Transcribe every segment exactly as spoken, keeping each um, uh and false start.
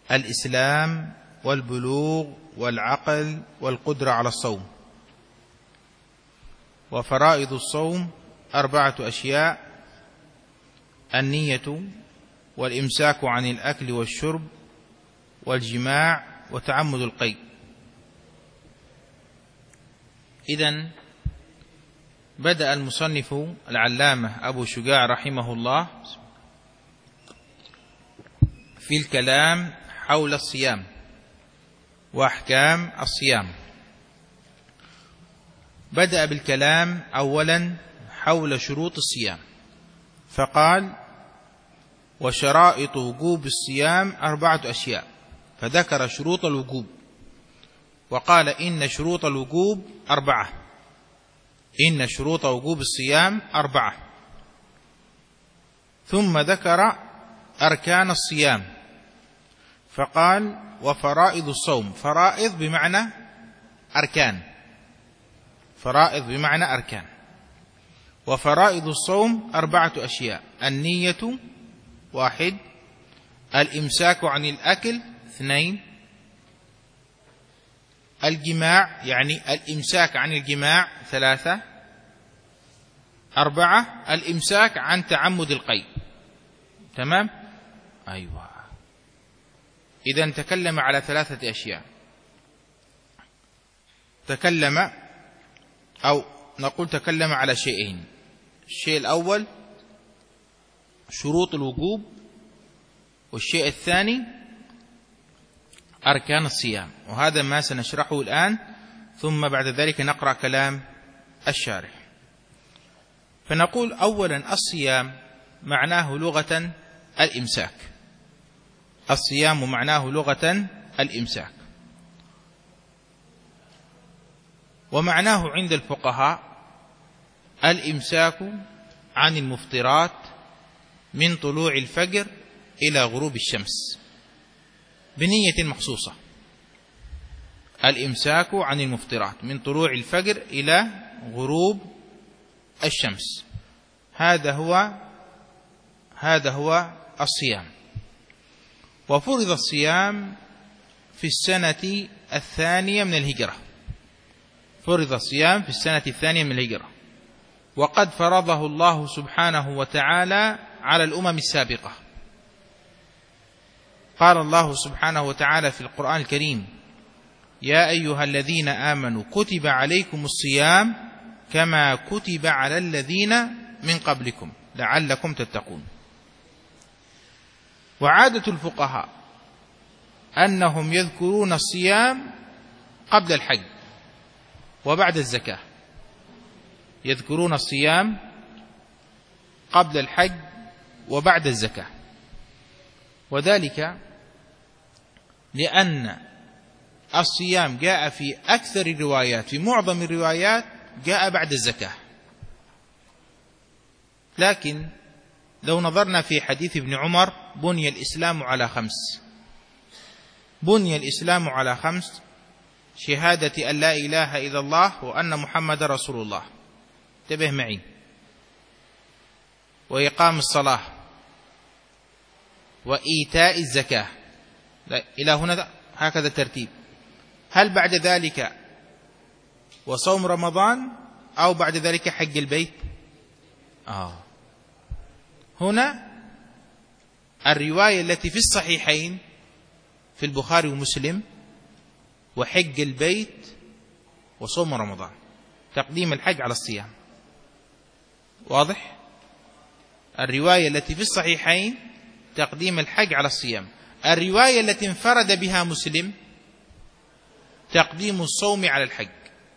الإسلام والبلوغ والعقل والقدرة على الصوم. وفرائض الصوم أربعة أشياء: النية، والإمساك عن الأكل والشرب، والجماع، وتعمد القيء. إذن بدأ المصنف العلامة أبو شجاع رحمه الله في الكلام حول الصيام وأحكام الصيام. بدأ بالكلام أولا حول شروط الصيام، فقال: وشرائط وجوب الصيام أربعة أشياء، فذكر شروط الوجوب وقال: إن شروط الوجوب أربعة، إن شروط وجوب الصيام أربعة. ثم ذكر أركان الصيام فقال: وفرائض الصوم. فرائض بمعنى أركان، فرائض بمعنى أركان. وفرائض الصوم أربعة أشياء: النية واحد، الإمساك عن الأكل اثنين، الجماع يعني الإمساك عن الجماع ثلاثة، أربعة الإمساك عن تعمد القيء. تمام؟ أيوة. إذن تكلم على ثلاثة أشياء. تكلم أو نقول تكلم على شيئين: الشيء الأول شروط الوجوب، والشيء الثاني أركان الصيام، وهذا ما سنشرحه الآن، ثم بعد ذلك نقرأ كلام الشارح. فنقول أولا: الصيام معناه لغة الإمساك. الصيام معناه لغة الإمساك، ومعناه عند الفقهاء الإمساك عن المفطرات من طلوع الفجر إلى غروب الشمس بنية مخصوصة. الإمساك عن المفطرات من طلوع الفجر إلى غروب الشمس، هذا هو هذا هو الصيام. وفرض الصيام في السنة الثانية من الهجرة، فرض الصيام في السنة الثانية من الهجرة، وقد فرضه الله سبحانه وتعالى على الأمم السابقة. قال الله سبحانه وتعالى في القرآن الكريم: يا أيها الذين آمنوا كتب عليكم الصيام كما كتب على الذين من قبلكم لعلكم تتقون. وعادة الفقهاء أنهم يذكرون الصيام قبل الحج وبعد الزكاة، يذكرون الصيام قبل الحج وبعد الزكاة، وذلك لأن الصيام جاء في أكثر الروايات، في معظم الروايات جاء بعد الزكاة. لكن لو نظرنا في حديث ابن عمر: بني الإسلام على خمس، بني الإسلام على خمس: شهادة أن لا إله إلا الله وأن محمد رسول الله، انتبه معي، وإقام الصلاة، وإيتاء الزكاة، إلى هنا هكذا الترتيب. هل بعد ذلك وصوم رمضان أو بعد ذلك حج البيت؟ آه هنا الرواية التي في الصحيحين في البخاري ومسلم: وحج البيت وصوم رمضان، تقديم الحج على الصيام. واضح؟ الرواية التي في الصحيحين تقديم الحج على الصيام. الرواية التي انفرد بها مسلم تقديم الصوم على الحج.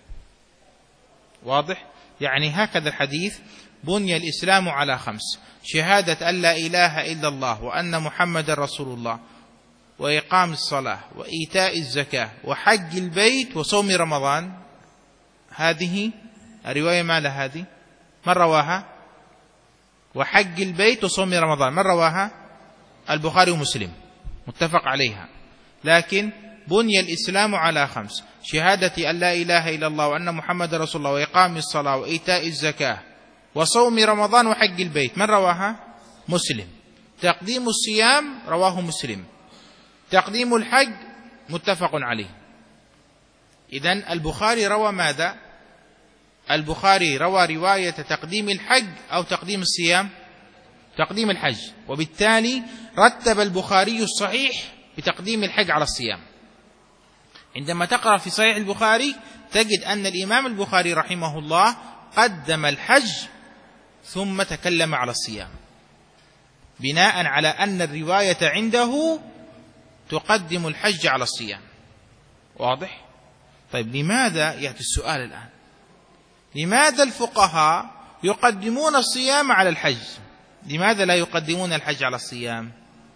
واضح؟ يعني هكذا الحديث: بني الإسلام على خمس: شهادة أن لا إله إلا الله وأن محمد رسول الله، وإقام الصلاة، وإيتاء الزكاة، وحج البيت وصوم رمضان. هذه الرواية ما لها هذه؟ من رواها؟ وحج البيت وصوم رمضان، من رواها؟ البخاري ومسلم، متفق عليها. لكن بني الإسلام على خمس: شهادة أن لا إله إلا الله وأن محمد رسول الله، وإقام الصلاة، وإيتاء الزكاة، وصوم رمضان، وحج البيت، من رواها؟ مسلم. تقديم الصيام رواه مسلم، تقديم الحج متفق عليه. إذن البخاري روى ماذا؟ البخاري روى رواية تقديم الحج أو تقديم الصيام؟ تقديم الحج، وبالتالي رتب البخاري الصحيح بتقديم الحج على الصيام. عندما تقرأ في صحيح البخاري تجد أن الإمام البخاري رحمه الله قدم الحج ثم تكلم على الصيام، بناء على أن الرواية عنده تقدم الحج على الصيام. واضح؟ طيب لماذا يأتي السؤال الآن؟ لماذا الفقهاء يقدمون الصيام على الحج؟ لماذا لا يقدمون الحج على الصيام؟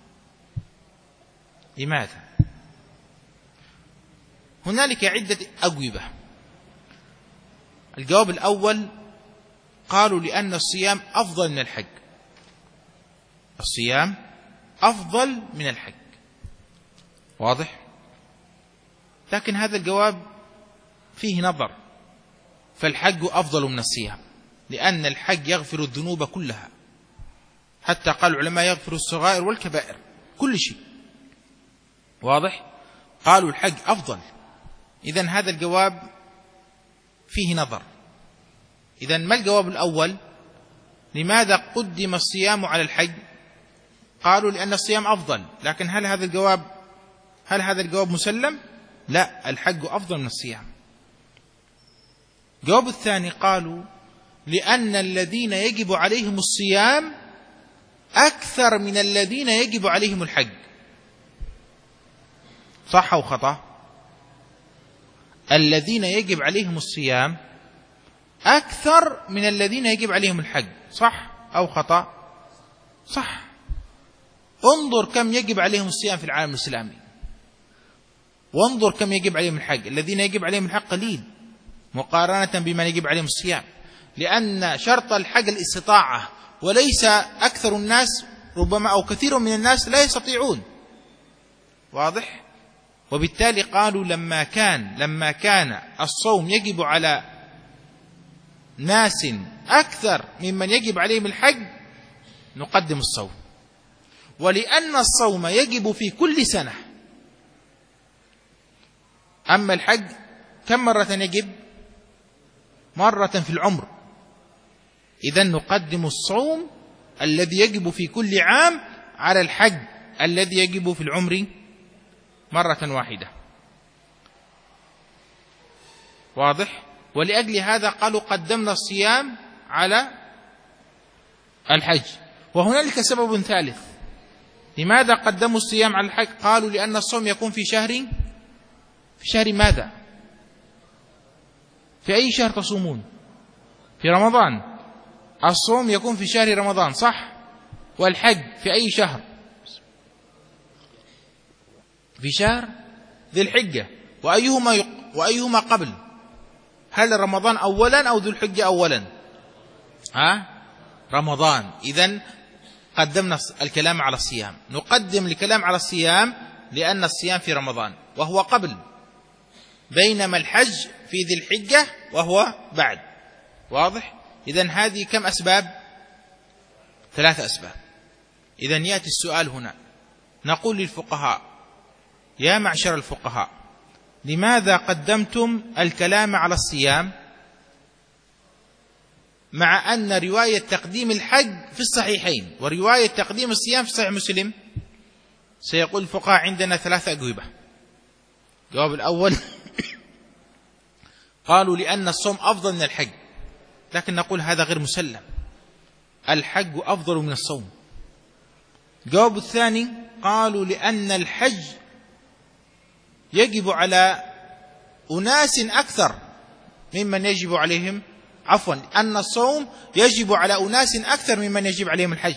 لماذا؟ هنالك عدة أجوبة. الجواب الأول قالوا لأن الصيام أفضل من الحج. الصيام أفضل من الحج. واضح؟ لكن هذا الجواب فيه نظر، فالحج أفضل من الصيام، لأن الحج يغفر الذنوب كلها، حتى قال العلماء يغفر الصغائر والكبائر، كل شيء. واضح؟ قالوا الحج أفضل. إذن هذا الجواب فيه نظر. إذن ما الجواب الأول؟ لماذا قدم الصيام على الحج؟ قالوا لأن الصيام أفضل. لكن هل هذا الجواب هل هذا الجواب مسلم؟ لا، الحج أفضل من الصيام. الجواب الثاني قالوا لأن الذين يجب عليهم الصيام أكثر من الذين يجب عليهم الحج. صح أو خطأ؟ الذين يجب عليهم الصيام أكثر من الذين يجب عليهم الحج. صح أو خطأ؟ صح. انظر كم يجب عليهم الصيام في العالم الإسلامي، وانظر كم يجب عليهم الحج. الذين يجب عليهم الحج قليل مقارنة بمن يجب عليهم الصيام، لأن شرط الحج الاستطاعة، وليس أكثر الناس ربما أو كثير من الناس لا يستطيعون. واضح؟ وبالتالي قالوا لما كان لما كان الصوم يجب على ناس أكثر ممن يجب عليهم الحج نقدم الصوم. ولأن الصوم يجب في كل سنة، أما الحج كم مرة يجب؟ مرة في العمر. إذن نقدم الصوم الذي يجب في كل عام على الحج الذي يجب في العمر مرة واحدة. واضح؟ ولأجل هذا قالوا قدمنا الصيام على الحج. وهنالك سبب ثالث. لماذا قدموا الصيام على الحج؟ قالوا لأن الصوم يكون في شهر في شهر ماذا؟ في أي شهر تصومون؟ في رمضان. الصوم يكون في شهر رمضان، صح؟ والحج في أي شهر؟ في شهر ذي الحجة. وأيهما يق... وأيهما قبل؟ هل رمضان أولا أو ذو الحجة أولا؟ ها؟ رمضان. إذن قدمنا الكلام على الصيام. نقدم الكلام على الصيام لأن الصيام في رمضان وهو قبل، بينما الحج في ذي الحجة وهو بعد. واضح؟ إذن هذه كم أسباب؟ ثلاثة أسباب. إذن يأتي السؤال هنا، نقول للفقهاء يا معشر الفقهاء، لماذا قدمتم الكلام على الصيام مع أن رواية تقديم الحج في الصحيحين ورواية تقديم الصيام في صحيح مسلم؟ سيقول الفقهاء عندنا ثلاثة أجوبة. الجواب الأول قالوا لأن الصوم أفضل من الحج، لكن نقول هذا غير مسلم، الحج أفضل من الصوم. الجواب الثاني قالوا لأن الحج يجب على أناس أكثر ممن يجب عليهم عفوا أن الصوم يجب على أناس أكثر ممن يجب عليهم الحج،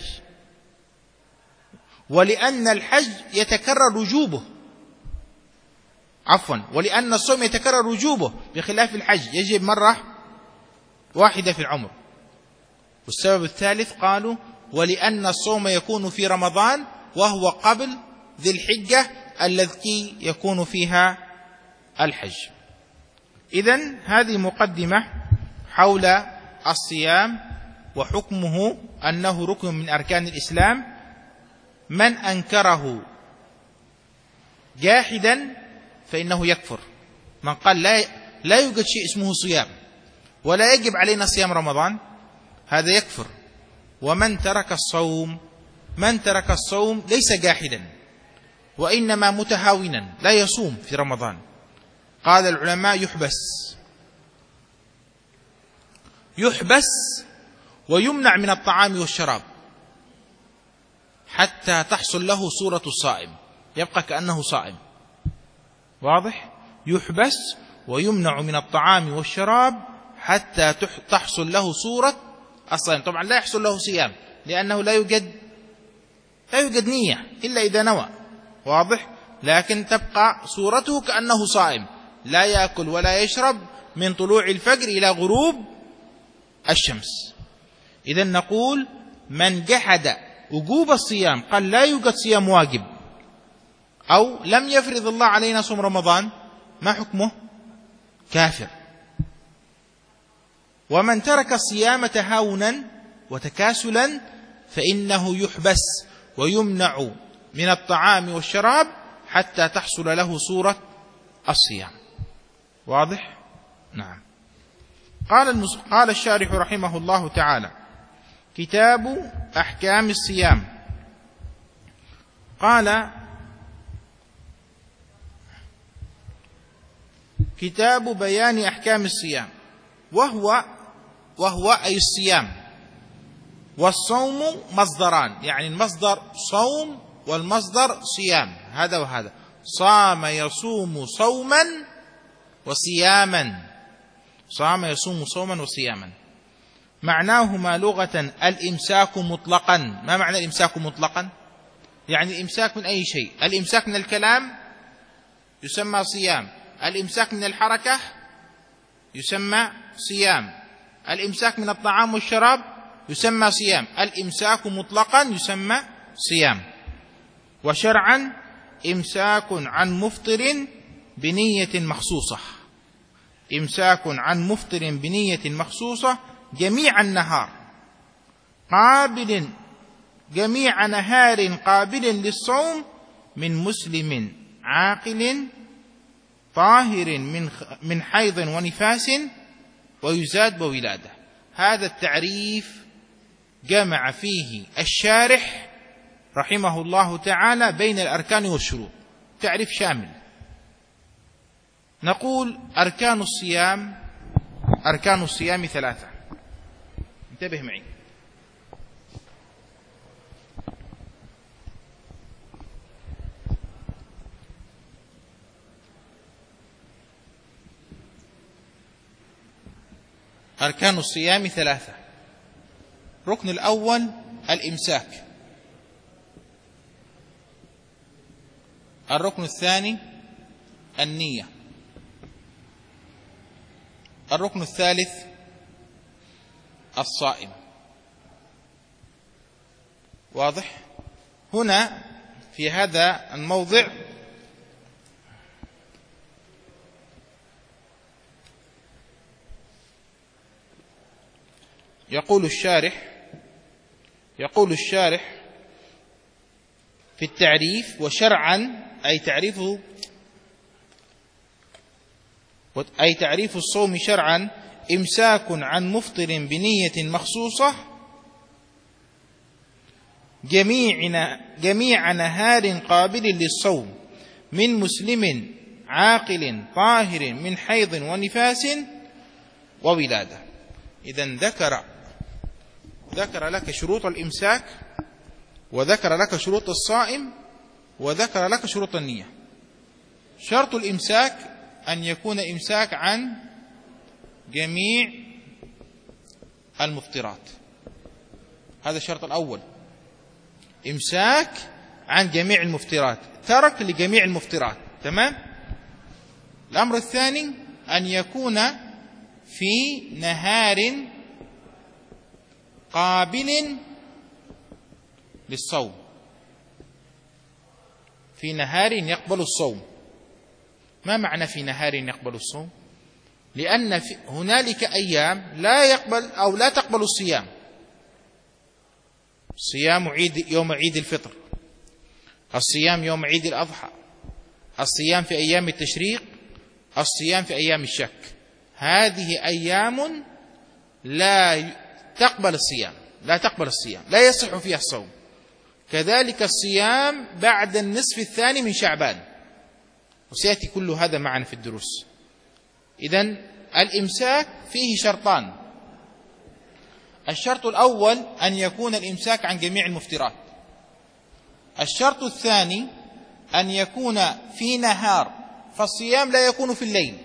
ولأن الحج يتكرر وجوبه عفوا ولأن الصوم يتكرر وجوبه بخلاف الحج يجب مرة واحدة في العمر. والسبب الثالث قالوا ولأن الصوم يكون في رمضان وهو قبل ذي الحجة التي يكون فيها الحج. إذن هذه مقدمة حول الصيام وحكمه أنه ركن من أركان الإسلام. من أنكره جاحدا فإنه يكفر. من قال لا لا يوجد شيء اسمه صيام ولا يجب علينا صيام رمضان هذا يكفر. ومن ترك الصوم من ترك الصوم ليس جاحدا وإنما متهاونا لا يصوم في رمضان. قال العلماء يحبس يحبس ويمنع من الطعام والشراب حتى تحصل له صورة الصائم، يبقى كأنه صائم. واضح؟ يحبس ويمنع من الطعام والشراب حتى تحصل له صورة الصائم. طبعا لا يحصل له صيام لأنه لا يوجد لا يوجد نية إلا إذا نوى. واضح؟ لكن تبقى صورته كأنه صائم، لا يأكل ولا يشرب من طلوع الفجر إلى غروب الشمس. إذن نقول من جحد وجوب الصيام، قال لا يوجد صيام واجب، أو لم يفرض الله علينا صوم رمضان، ما حكمه؟ كافر. ومن ترك الصيام تهاونا وتكاسلا فإنه يحبس ويمنع من الطعام والشراب حتى تحصل له صورة الصيام. واضح؟ نعم. قال المس... قال الشارح رحمه الله تعالى: كتاب أحكام الصيام. قال: كتاب بيان أحكام الصيام، وهو وهو أي الصيام. والصوم مصدران، يعني المصدر صوم والمصدر صيام، هذا وهذا. صام يصوم صوما وصياما، صام يصوم صوما وصياما. معناهما لغة الإمساك مطلقا. ما معنى الإمساك مطلقا؟ يعني الإمساك من أي شيء. الإمساك من الكلام يسمى صيام، الإمساك من الحركة يسمى صيام، الإمساك من الطعام والشراب يسمى صيام. الإمساك مطلقا يسمى صيام. وشرعا إمساك عن مفطر بنية مخصوصة، إمساك عن مفطر بنية مخصوصة جميع النهار قابل جميع نهار قابل للصوم من مسلم عاقل طاهر من من حيض ونفاس ويزاد بولادة. هذا التعريف جمع فيه الشارح رحمه الله تعالى بين الأركان والشروط، تعريف شامل. نقول أركان الصيام أركان الصيام ثلاثة. انتبه معي. أركان الصيام ثلاثة. الركن الأول الإمساك، الركن الثاني النية، الركن الثالث الصائم. واضح؟ هنا في هذا الموضع يقول الشارح يقول الشارح في التعريف: وشرعا أي تعريفه أي تعريف الصوم شرعا إمساك عن مفطر بنية مخصوصة جميع جميع نهار قابل للصوم من مسلم عاقل طاهر من حيض ونفاس وولادة. إذن ذكر ذكر لك شروط الإمساك، وذكر لك شروط الصائم، وذكر لك شروط النية. شرط الإمساك أن يكون إمساك عن جميع المفطرات، هذا الشرط الأول، إمساك عن جميع المفطرات، ترك لجميع المفطرات. تمام؟ الأمر الثاني أن يكون في نهار قابل للصوم، في نهار يقبل الصوم. ما معنى في نهار يقبل الصوم؟ لأن هنالك أيام لا يقبل أو لا تقبل الصيام، صيام عيد يوم عيد الفطر، الصيام يوم عيد الأضحى، الصيام في أيام التشريق، الصيام في أيام الشك. هذه أيام لا تقبل الصيام، لا تقبل الصيام، لا يصح فيها الصوم. كذلك الصيام بعد النصف الثاني من شعبان، وسيأتي كل هذا معنا في الدروس. إذن الإمساك فيه شرطان. الشرط الأول أن يكون الإمساك عن جميع المفطرات. الشرط الثاني أن يكون في نهار، فالصيام لا يكون في الليل،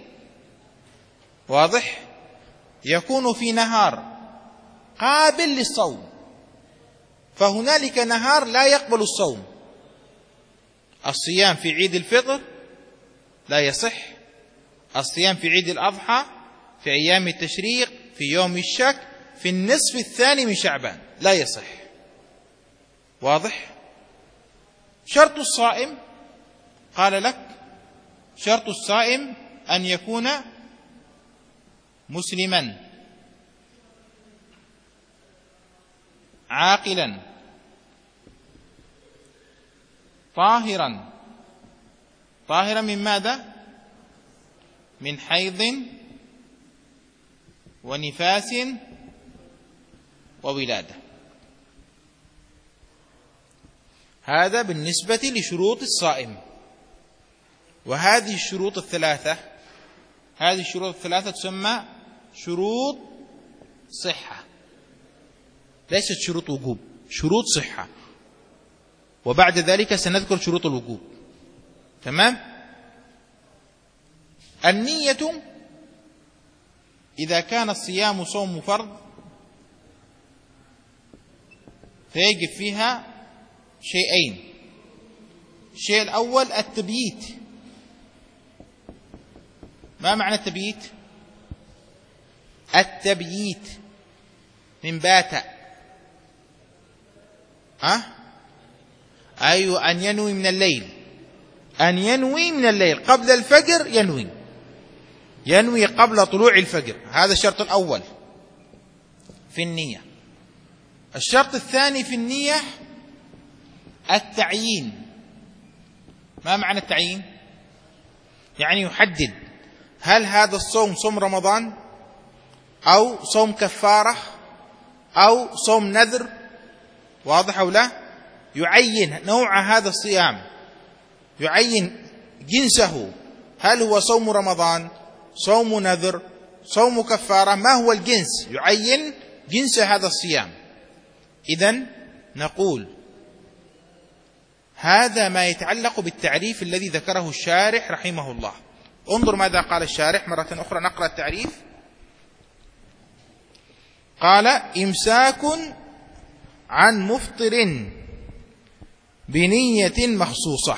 واضح؟ يكون في نهار قابل للصوم، فهنالك نهار لا يقبل الصوم. الصيام في عيد الفطر لا يصح، الصيام في عيد الأضحى، في أيام التشريق، في يوم الشك، في النصف الثاني من شعبان لا يصح، واضح؟ شرط الصائم قال لك شرط الصائم أن يكون مسلما عاقلا طاهرا. طاهرا من ماذا؟ من حيض ونفاس وولادة. هذا بالنسبة لشروط الصائم. وهذه الشروط الثلاثة هذه الشروط الثلاثة تسمى شروط صحة، ليست شروط وجوب، شروط صحة. وبعد ذلك سنذكر شروط الوجوب. تمام؟ النية إذا كان الصيام صوم فرض فيجب فيها شيئين. الشيء الأول التبييت. ما معنى التبييت؟ التبييت من بات، أه؟ أيوة، أن ينوي من الليل، أن ينوي من الليل قبل الفجر، ينوي ينوي قبل طلوع الفجر. هذا الشرط الأول في النية. الشرط الثاني في النية التعيين. ما معنى التعيين؟ يعني يحدد هل هذا الصوم صوم رمضان أو صوم كفارة أو صوم نذر، واضح أو لا؟ يعين نوع هذا الصيام، يعين جنسه، هل هو صوم رمضان، صوم نذر، صوم كفارة، ما هو الجنس؟ يعين جنس هذا الصيام. إذن نقول هذا ما يتعلق بالتعريف الذي ذكره الشارح رحمه الله. انظر ماذا قال الشارح مرة أخرى، نقرأ التعريف. قال: إمساك عن مفطر بنية مخصوصة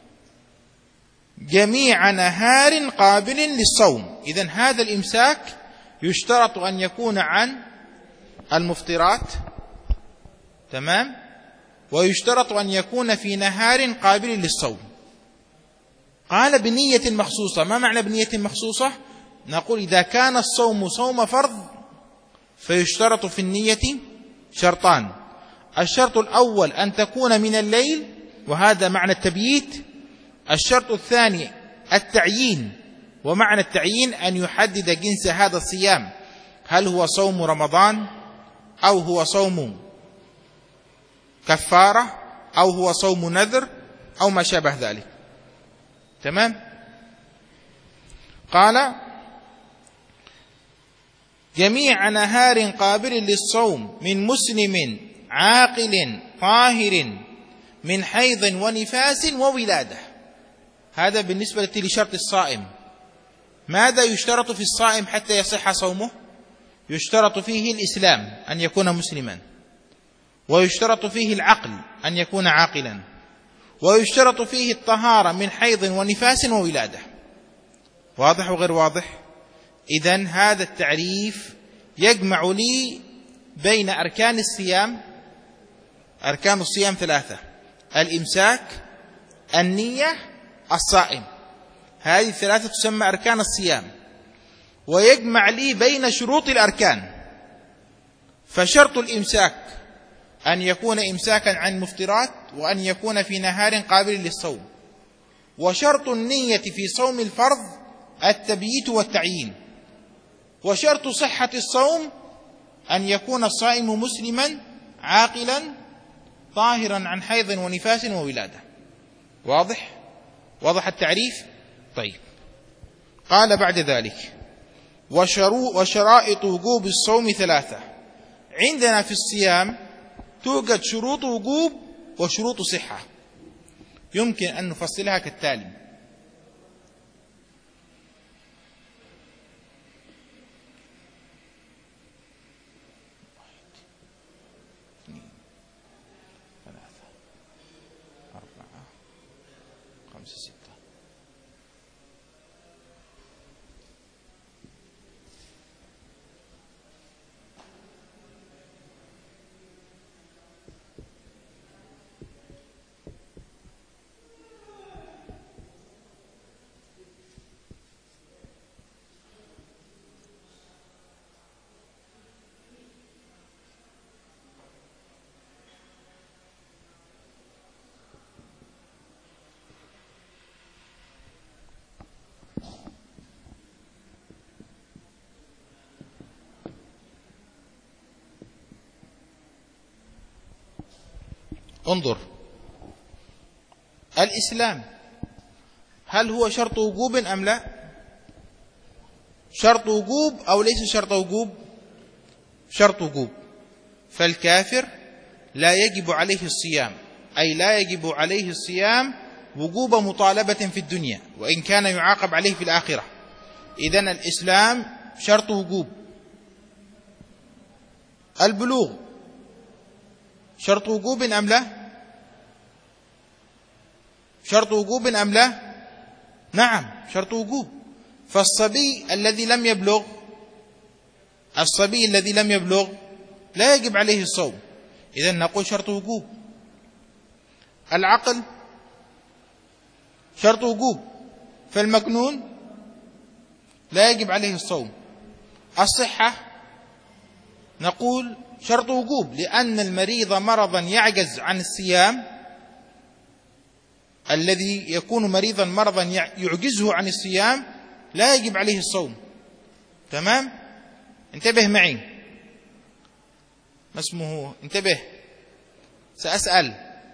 جميع نهار قابل للصوم. إذن هذا الإمساك يشترط أن يكون عن المفطرات، تمام، ويشترط أن يكون في نهار قابل للصوم. قال بنية مخصوصة. ما معنى بنية مخصوصة؟ نقول إذا كان الصوم صوم فرض فيشترط في النية شرطان. الشرط الأول أن تكون من الليل، وهذا معنى التبييت. الشرط الثاني التعيين، ومعنى التعيين أن يحدد جنس هذا الصيام، هل هو صوم رمضان أو هو صوم كفارة أو هو صوم نذر أو ما شابه ذلك. تمام؟ قال: جميع نهار قابل للصوم من مسلم عاقل طاهر من حيض ونفاس وولادة. هذا بالنسبة لشرط الصائم. ماذا يشترط في الصائم حتى يصح صومه؟ يشترط فيه الإسلام، أن يكون مسلما، ويشترط فيه العقل، أن يكون عاقلا، ويشترط فيه الطهارة من حيض ونفاس وولادة. واضح وغير واضح؟ إذن هذا التعريف يجمع لي بين أركان الصيام. أركان الصيام ثلاثة: الإمساك، النية، الصائم. هذه الثلاثة تسمى أركان الصيام. ويجمع لي بين شروط الأركان. فشرط الإمساك أن يكون إمساكا عن مفطرات، وأن يكون في نهار قابل للصوم. وشرط النية في صوم الفرض التبييت والتعيين، وشرط صحة الصوم أن يكون الصائم مسلما عاقلا طاهرا عن حيض ونفاس وولادة. واضح؟ واضح التعريف؟ طيب. قال بعد ذلك: وشرائط وجوب الصوم ثلاثة. عندنا في الصيام توجد شروط وجوب وشروط صحة، يمكن أن نفصلها كالتالي: انظر، الإسلام هل هو شرط وجوب أم لا؟ شرط وجوب أو ليس شرط وجوب؟ شرط وجوب. فالكافر لا يجب عليه الصيام، أي لا يجب عليه الصيام وجوب مطالبة في الدنيا وإن كان يعاقب عليه في الآخرة. إذن الإسلام شرط وجوب. البلوغ شرط وجوب أم لا؟ شرط وجوب أم لا؟ نعم شرط وجوب. فالصبي الذي لم يبلغ الصبي الذي لم يبلغ لا يجب عليه الصوم، إذن نقول شرط وجوب. العقل شرط وجوب، فالمجنون لا يجب عليه الصوم. الصحة نقول شرط وجوب، لأن المريض مرضا يعجز عن الصيام، الذي يكون مريضا مرضا يعجزه عن الصيام لا يجب عليه الصوم. تمام؟ انتبه معي، ما اسمه؟ انتبه، سأسأل.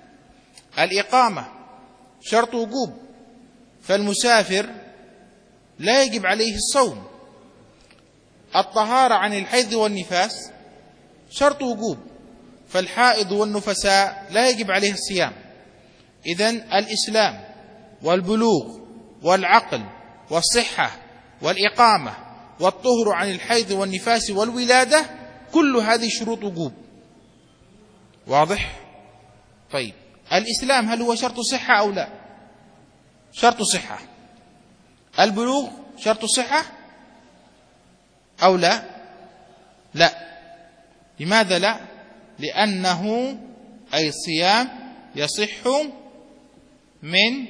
الإقامة شرط وجوب، فالمسافر لا يجب عليه الصوم. الطهارة عن الحيض والنفاس شرط وجوب، فالحائض والنفساء لا يجب عليه الصيام. إذن الإسلام والبلوغ والعقل والصحة والإقامة والطهر عن الحيض والنفاس والولادة كل هذه شروط وجوب. واضح؟ طيب، الإسلام هل هو شرط صحة أو لا؟ شرط صحة. البلوغ شرط صحة أو لا؟ لا. لماذا لا؟ لأنه أي الصيام يصح من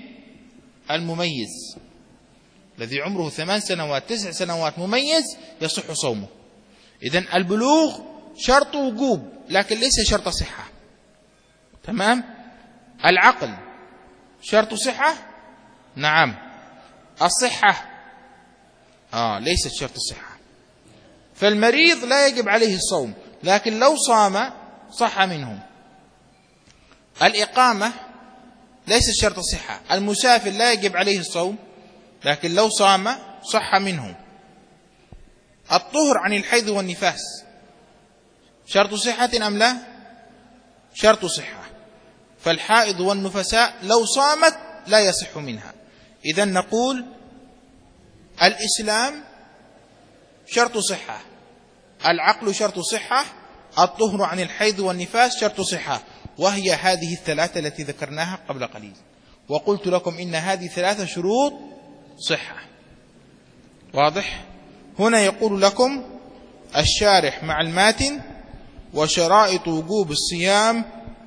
المميز الذي عمره ثمان سنوات تسع سنوات مميز يصح صومه. إذن البلوغ شرط وجوب لكن ليس شرط صحة. تمام؟ العقل شرط صحة؟ نعم. الصحة آه ليست شرط صحة. فالمريض لا يجب عليه الصوم، لكن لو صام صح منه. الإقامة ليست شرط صحة. المسافر لا يجب عليه الصوم، لكن لو صام صح منه. الطهر عن الحيض والنفاس شرط صحة أم لا؟ شرط صحة. فالحائض والنفساء لو صامت لا يصح منها. إذن نقول الإسلام شرط صحة، العقل شرط صحة، الطهر عن الحيض والنفاس شرط صحة، وهي هذه الثلاثة التي ذكرناها قبل قليل، وقلت لكم إن هذه ثلاثة شروط صحة. واضح؟ هنا يقول لكم الشارح مع الماتن: وشرائط وجوب الصيام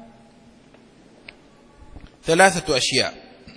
ثلاثة أشياء،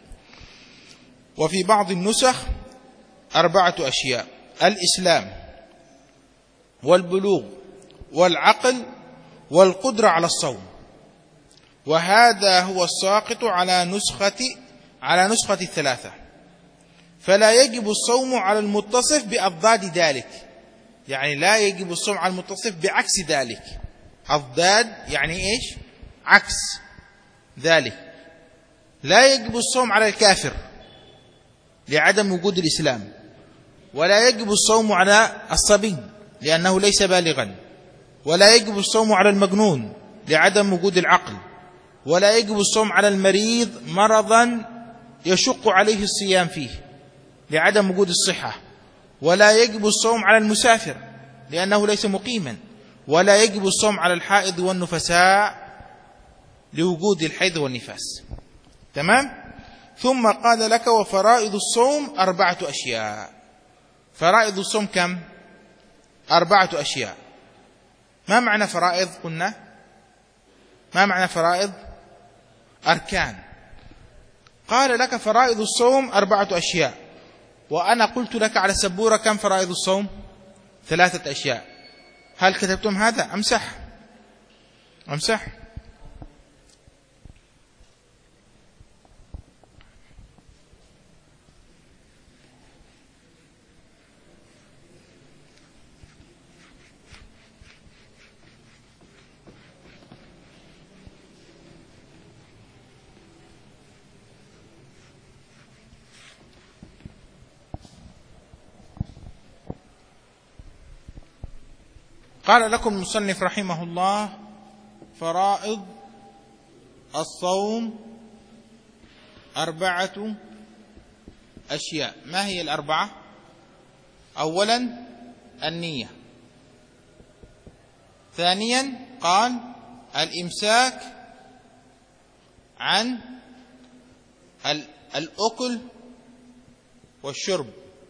وفي بعض النسخ أربعة أشياء: الإسلام والبلوغ والعقل والقدرة على الصوم. وهذا هو الساقط على نسخة على نسخة الثلاثة، فلا يجب الصوم على المتصف بأضداد ذلك، يعني لا يجب الصوم على المتصف بعكس ذلك. أضداد يعني إيش؟ عكس ذلك. لا يجب الصوم على الكافر لعدم وجود الإسلام، ولا يجب الصوم على الصبي لأنه ليس بالغا، ولا يجب الصوم على المجنون لعدم وجود العقل، ولا يجب الصوم على المريض مرضا يشق عليه الصيام فيه لعدم وجود الصحة، ولا يجب الصوم على المسافر لأنه ليس مقيما، ولا يجب الصوم على الحائض والنفساء لوجود الحيض والنفاس. تمام؟ ثم قال لك وفرائض الصوم أربعة أشياء. فرائض الصوم كم؟ أربعة أشياء. ما معنى فرائض؟ قلنا ما معنى فرائض؟ أركان. قال لك فرائض الصوم أربعة أشياء، وأنا قلت لك على السبورة كم فرائض الصوم؟ ثلاثة أشياء. هل كتبتم هذا؟ أمسح أمسح قال لكم المصنف رحمه الله فرائض الصوم أربعة أشياء. ما هي الأربعة؟ أولا النية، ثانيا قال الإمساك عن الأكل والشرب،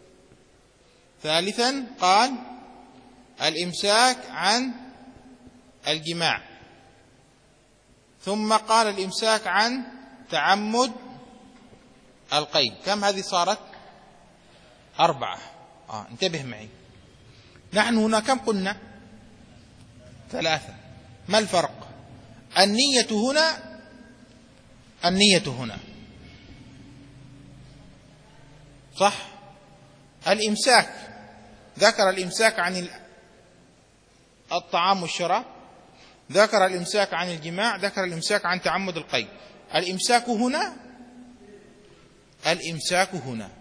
ثالثا قال الإمساك عن الجماع، ثم قال الإمساك عن تعمد القيد. كم هذه صارت؟ أربعة. آه انتبه معي، نحن هنا كم قلنا؟ ثلاثة. ما الفرق؟ النية هنا النية هنا صح. الإمساك ذكر الإمساك عن الطعام والشراب، ذكر الإمساك عن الجماع، ذكر الإمساك عن تعمد القيد. الإمساك هنا الإمساك هنا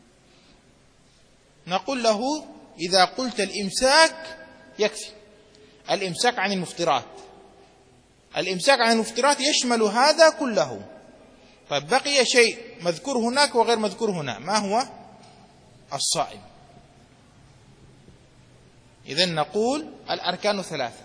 نقول له إذا قلت الإمساك يكفي. الإمساك عن المفطرات، الإمساك عن المفطرات يشمل هذا كله. طيب بقي شيء مذكور هناك وغير مذكور هنا، ما هو؟ الصائم. إذن نقول الأركان ثلاثة: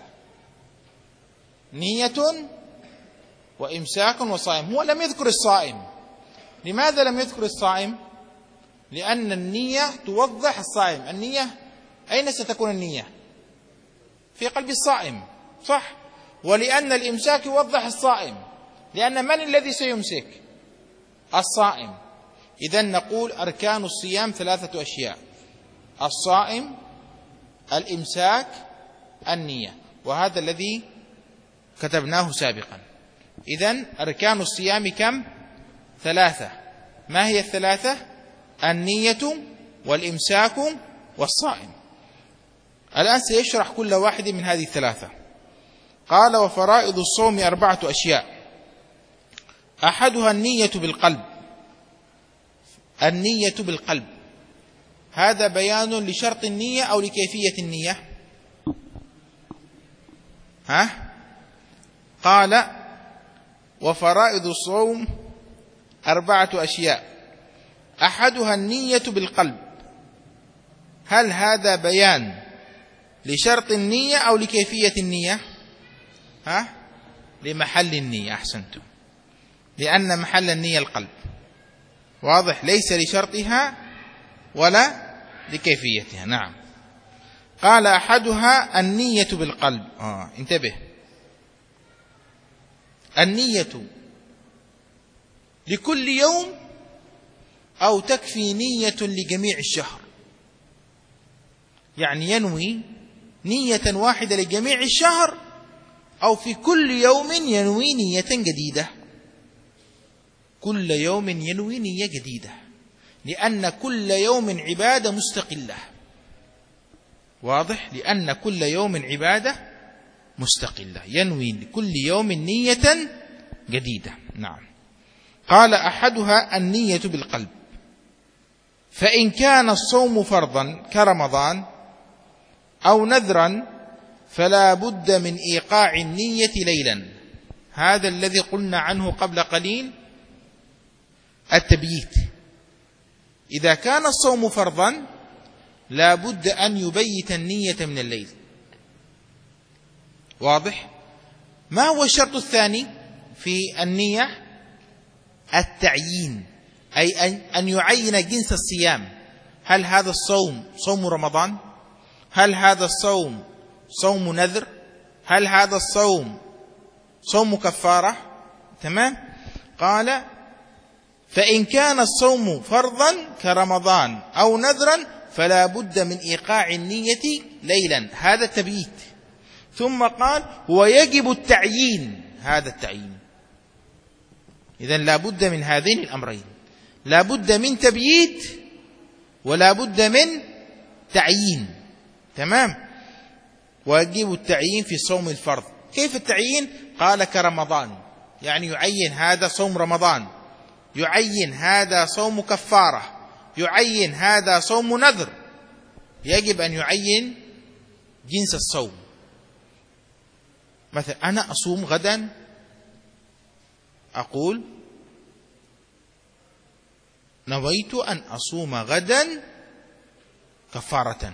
نية وإمساك وصائم. هو لم يذكر الصائم. لماذا لم يذكر الصائم؟ لأن النية توضح الصائم. النية أين ستكون النية؟ في قلب الصائم صح. ولأن الإمساك يوضح الصائم، لأن من الذي سيمسك؟ الصائم. إذن نقول أركان الصيام ثلاثة أشياء: الصائم، الإمساك، النية. وهذا الذي كتبناه سابقا. إذن أركان الصيام كم؟ ثلاثة. ما هي الثلاثة؟ النية والإمساك والصائم. الآن سيشرح كل واحد من هذه الثلاثة. قال وفرائض الصوم أربعة أشياء: أحدها النية بالقلب. النية بالقلب هذا بيان لشرط النية أو لكيفية النية؟ ها؟ قال وفرائض الصوم أربعة أشياء أحدها النية بالقلب. هل هذا بيان لشرط النية أو لكيفية النية؟ ها؟ لمحل النية. أحسنتم، لأن محل النية القلب. واضح؟ ليس لشرطها ولا لكيفيتها. نعم. قال أحدها النية بالقلب. آه انتبه، النية لكل يوم أو تكفي نية لجميع الشهر. يعني ينوي نية واحدة لجميع الشهر، أو في كل يوم ينوي نية جديدة. كل يوم ينوي نية جديدة، لأن كل يوم عبادة مستقلة. واضح؟ لأن كل يوم عبادة مستقلة، ينوي لكل يوم نية جديدة. نعم. قال أحدها النية بالقلب، فإن كان الصوم فرضا كرمضان أو نذرا فلا بد من إيقاع النية ليلا. هذا الذي قلنا عنه قبل قليل، التبييت. إذا كان الصوم فرضا لا بد أن يبيت النية من الليل. واضح؟ ما هو الشرط الثاني في النية؟ التعيين، أي أن يعين جنس الصيام. هل هذا الصوم صوم رمضان؟ هل هذا الصوم صوم نذر؟ هل هذا الصوم صوم كفارة؟ تمام؟ قال فإن كان الصوم فرضا كرمضان أو نذرا فلا بد من إيقاع النية ليلا، هذا التبييت. ثم قال ويجب التعيين، هذا التعيين. إذن لا بد من هذين الأمرين، لا بد من تبييت ولا بد من تعيين. تمام؟ ويجب التعيين في صوم الفرض. كيف التعيين؟ قال كرمضان، يعني يعين هذا صوم رمضان، يعين هذا صوم كفارة، يعين هذا صوم نذر. يجب أن يعين جنس الصوم. مثلا أنا أصوم غدا، أقول نويت أن أصوم غدا كفارة،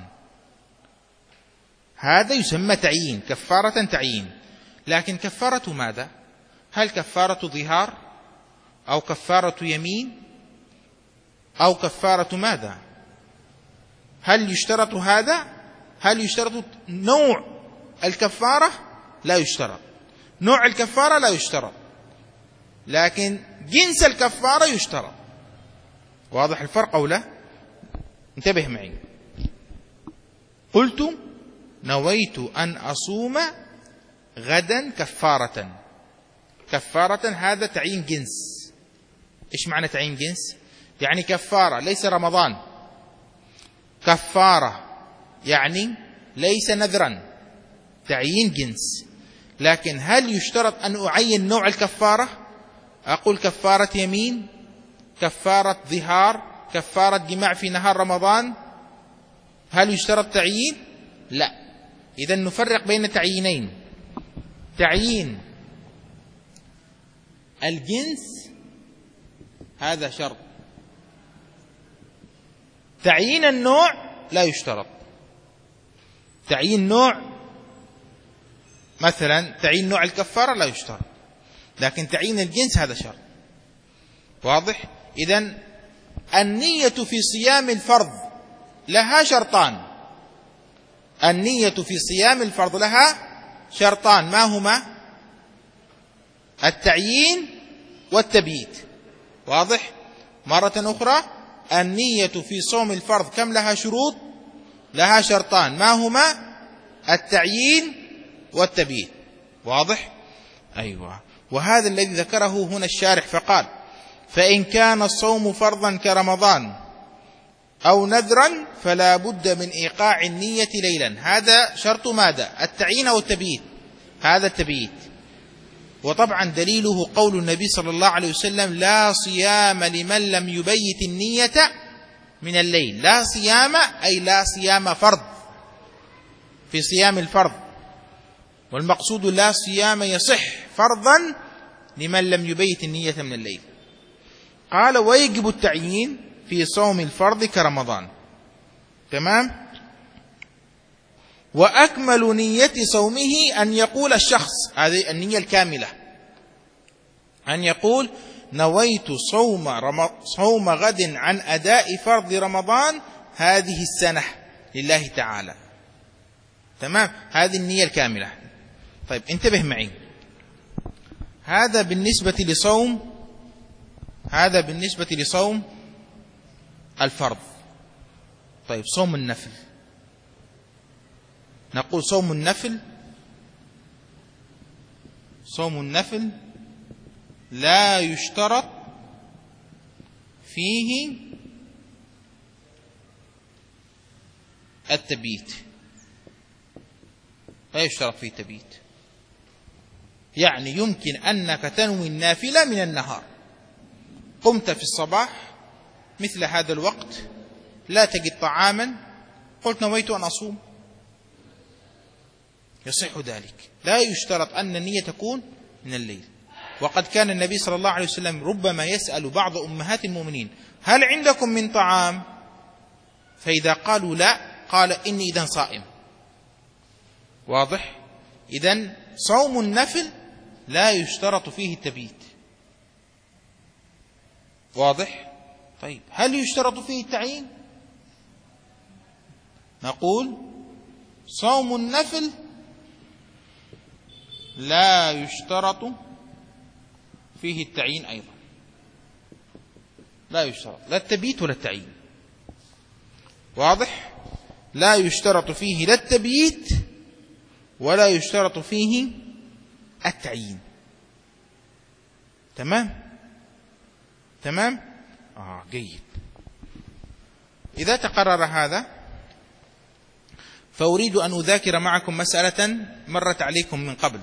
هذا يسمى تعيين، كفارة تعيين. لكن كفارة ماذا؟ هل كفارة ظهار أو كفارة يمين أو كفارة ماذا؟ هل يشترط هذا؟ هل يشترط نوع الكفارة؟ لا يشترط نوع الكفارة، لا يشترط، لكن جنس الكفارة يشترط. واضح الفرق أو لا؟ انتبه معي. قلت نويت أن أصوم غدا كفارة. كفارة هذا تعيين جنس. إيش معنى تعيين جنس؟ يعني كفارة ليس رمضان، كفارة يعني ليس نذرا، تعيين جنس. لكن هل يشترط أن أعين نوع الكفارة؟ أقول كفارة يمين، كفارة ظهار، كفارة جماع في نهار رمضان، هل يشترط تعيين؟ لا. إذن نفرق بين تعيينين، تعيين الجنس هذا شرط، تعيين النوع لا يشترط. تعيين نوع مثلا تعيين نوع الكفارة لا يشترط، لكن تعيين الجنس هذا شرط. واضح؟ إذن النية في صيام الفرض لها شرطان. النية في صيام الفرض لها شرطان، ما هما؟ التعيين والتبييت. واضح؟ مرة أخرى، النية في صوم الفرض كم لها شروط؟ لها شرطان، ما هما؟ التعيين والتبييت. واضح؟ أيوة. وهذا الذي ذكره هنا الشارح، فقال فإن كان الصوم فرضا كرمضان أو نذرا فلا بد من إيقاع النية ليلا. هذا شرط ماذا؟ التعيين أو التبييت؟ هذا التبييت. وطبعا دليله قول النبي صلى الله عليه وسلم لا صيام لمن لم يبيت النية من الليل. لا صيام أي لا صيام فرض، في صيام الفرض، والمقصود لا صيام يصح فرضا لمن لم يبيت النية من الليل. قال ويجب التعيين في صوم الفرض كرمضان. تمام؟ وأكمل نية صومه أن يقول الشخص، هذه النية الكاملة، أن يقول نويت صوم, رم... صوم غد عن أداء فرض رمضان هذه السنة لله تعالى. تمام؟ هذه النية الكاملة. طيب انتبه معي، هذا بالنسبة لصوم هذا بالنسبة لصوم الفرض. طيب صوم النفل، نقول صوم النفل صوم النفل لا يشترط فيه التبييت، لا يشترط فيه التبييت. يعني يمكن أنك تنوي النافلة من النهار، قمت في الصباح مثل هذا الوقت لا تجد طعاما، قلت نويت أن أصوم، يصح ذلك، لا يشترط أن النية تكون من الليل. وقد كان النبي صلى الله عليه وسلم ربما يسأل بعض أمهات المؤمنين هل عندكم من طعام؟ فإذا قالوا لا قال إني إذن صائم. واضح؟ إذن صوم النفل لا يشترط فيه التبييت. واضح؟ طيب هل يشترط فيه التعيين؟ نقول صوم النفل لا يشترط فيه التعيين أيضا، لا يشترط لا التبييت ولا التعيين. واضح؟ لا يشترط فيه لا التبييت ولا يشترط فيه التعيين. تمام؟ تمام؟ آه جيد. إذا تقرر هذا فأريد أن أذاكر معكم مسألة مرت عليكم من قبل.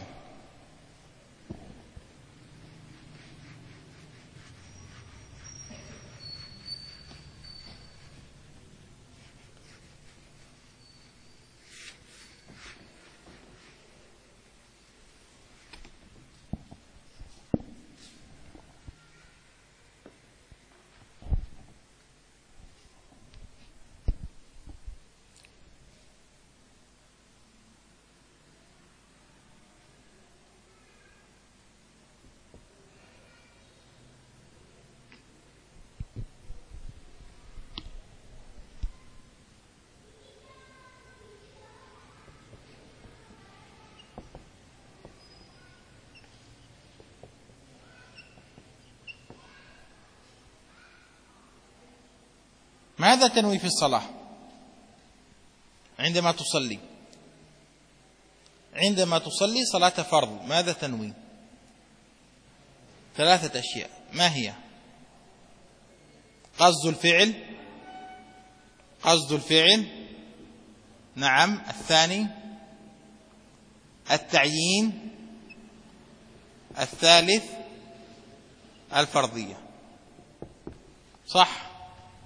ماذا تنوي في الصلاة عندما تصلي؟ عندما تصلي صلاة فرض ماذا تنوي؟ ثلاثة أشياء. ما هي؟ قصد الفعل، قصد الفعل نعم. الثاني التعيين. الثالث الفرضية. صح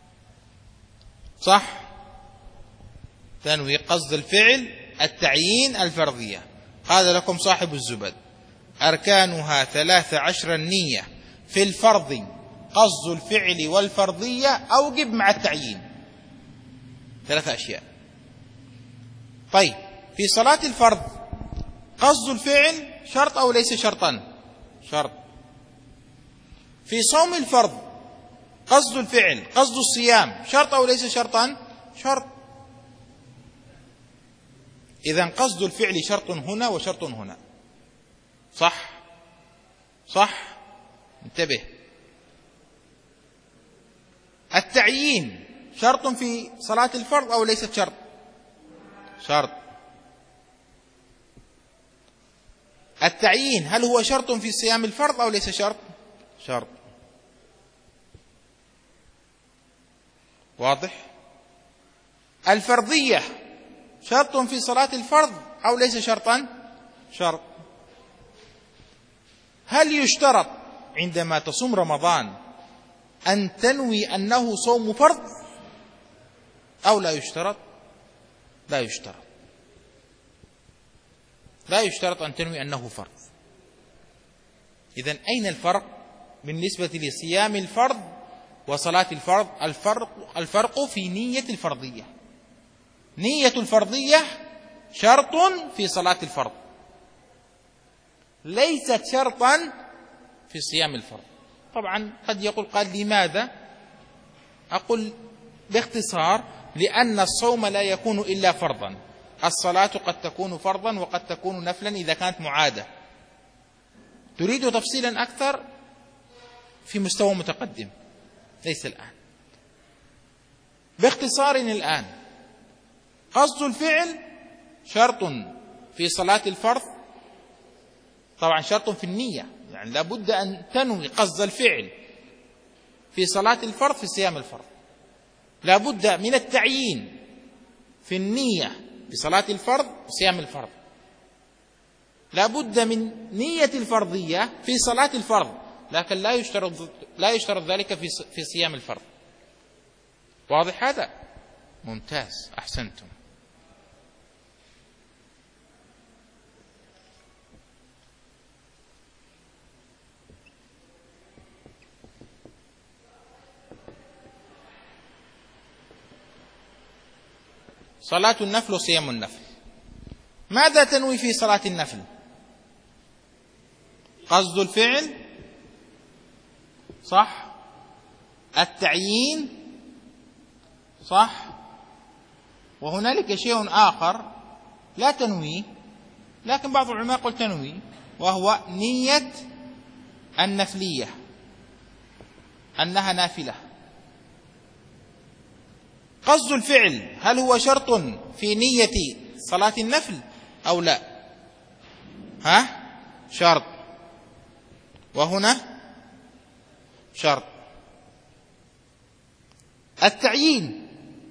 صح. تنوي قصد الفعل، التعيين، الفرضية. قال لكم صاحب الزبد أركانها ثلاث عشر النية في الفرض قصد الفعل والفرضية أوجب مع التعيين. ثلاثة أشياء. طيب في صلاة الفرض قصد الفعل شرط أو ليس شرطا؟ شرط. في صوم الفرض قصد الفعل قصد الصيام شرط أو ليس شرطا؟ شرط. إذن قصد الفعل شرط هنا وشرط هنا. صح صح. انتبه. التعيين شرط في صلاة الفرض أو ليست شرط؟ شرط. التعيين هل هو شرط في صيام الفرض أو ليس شرط؟ شرط. واضح؟ الفرضية شرط في صلاة الفرض أو ليس شرطا؟ شرط. هل يشترط عندما تصوم رمضان أن تنوي أنه صوم فرض أو لا يشترط؟ لا يشترط. لا يشترط أن تنوي أنه فرض. إذن أين الفرق بالنسبة لصيام الفرض وصلاة الفرض؟ الفرق الفرق في نية الفرضية. نية الفرضية شرط في صلاة الفرض، ليست شرطا في صيام الفرض. طبعا قد يقول قال لماذا؟ أقول باختصار لأن الصوم لا يكون إلا فرضا. الصلاة قد تكون فرضا وقد تكون نفلا إذا كانت معادة. تريد تفصيلا أكثر في مستوى متقدم، ليس الآن. باختصار الآن قصد الفعل شرط في صلاة الفرض، طبعا شرط في النية، يعني لابد أن تنوي قصد الفعل في صلاة الفرض في صيام الفرض. لا بد من التعيين في النية في صلاة الفرض وصيام الفرض. لا بد من نية الفرضية في صلاة الفرض، لكن لا يشترط لا يشترط ذلك في في صيام الفرض. واضح هذا؟ ممتاز، أحسنتم. صلاة النفل وصيام النفل. ماذا تنوي في صلاة النفل؟ قصد الفعل، صح؟ التعيين، صح؟ وهنالك شيء آخر لا تنوي، لكن بعض العلماء قال تنوي، وهو نية النفلية، أنها نافلة. قصد الفعل هل هو شرط في نية صلاة النفل أو لا؟ ها؟ شرط، وهنا شرط. التعيين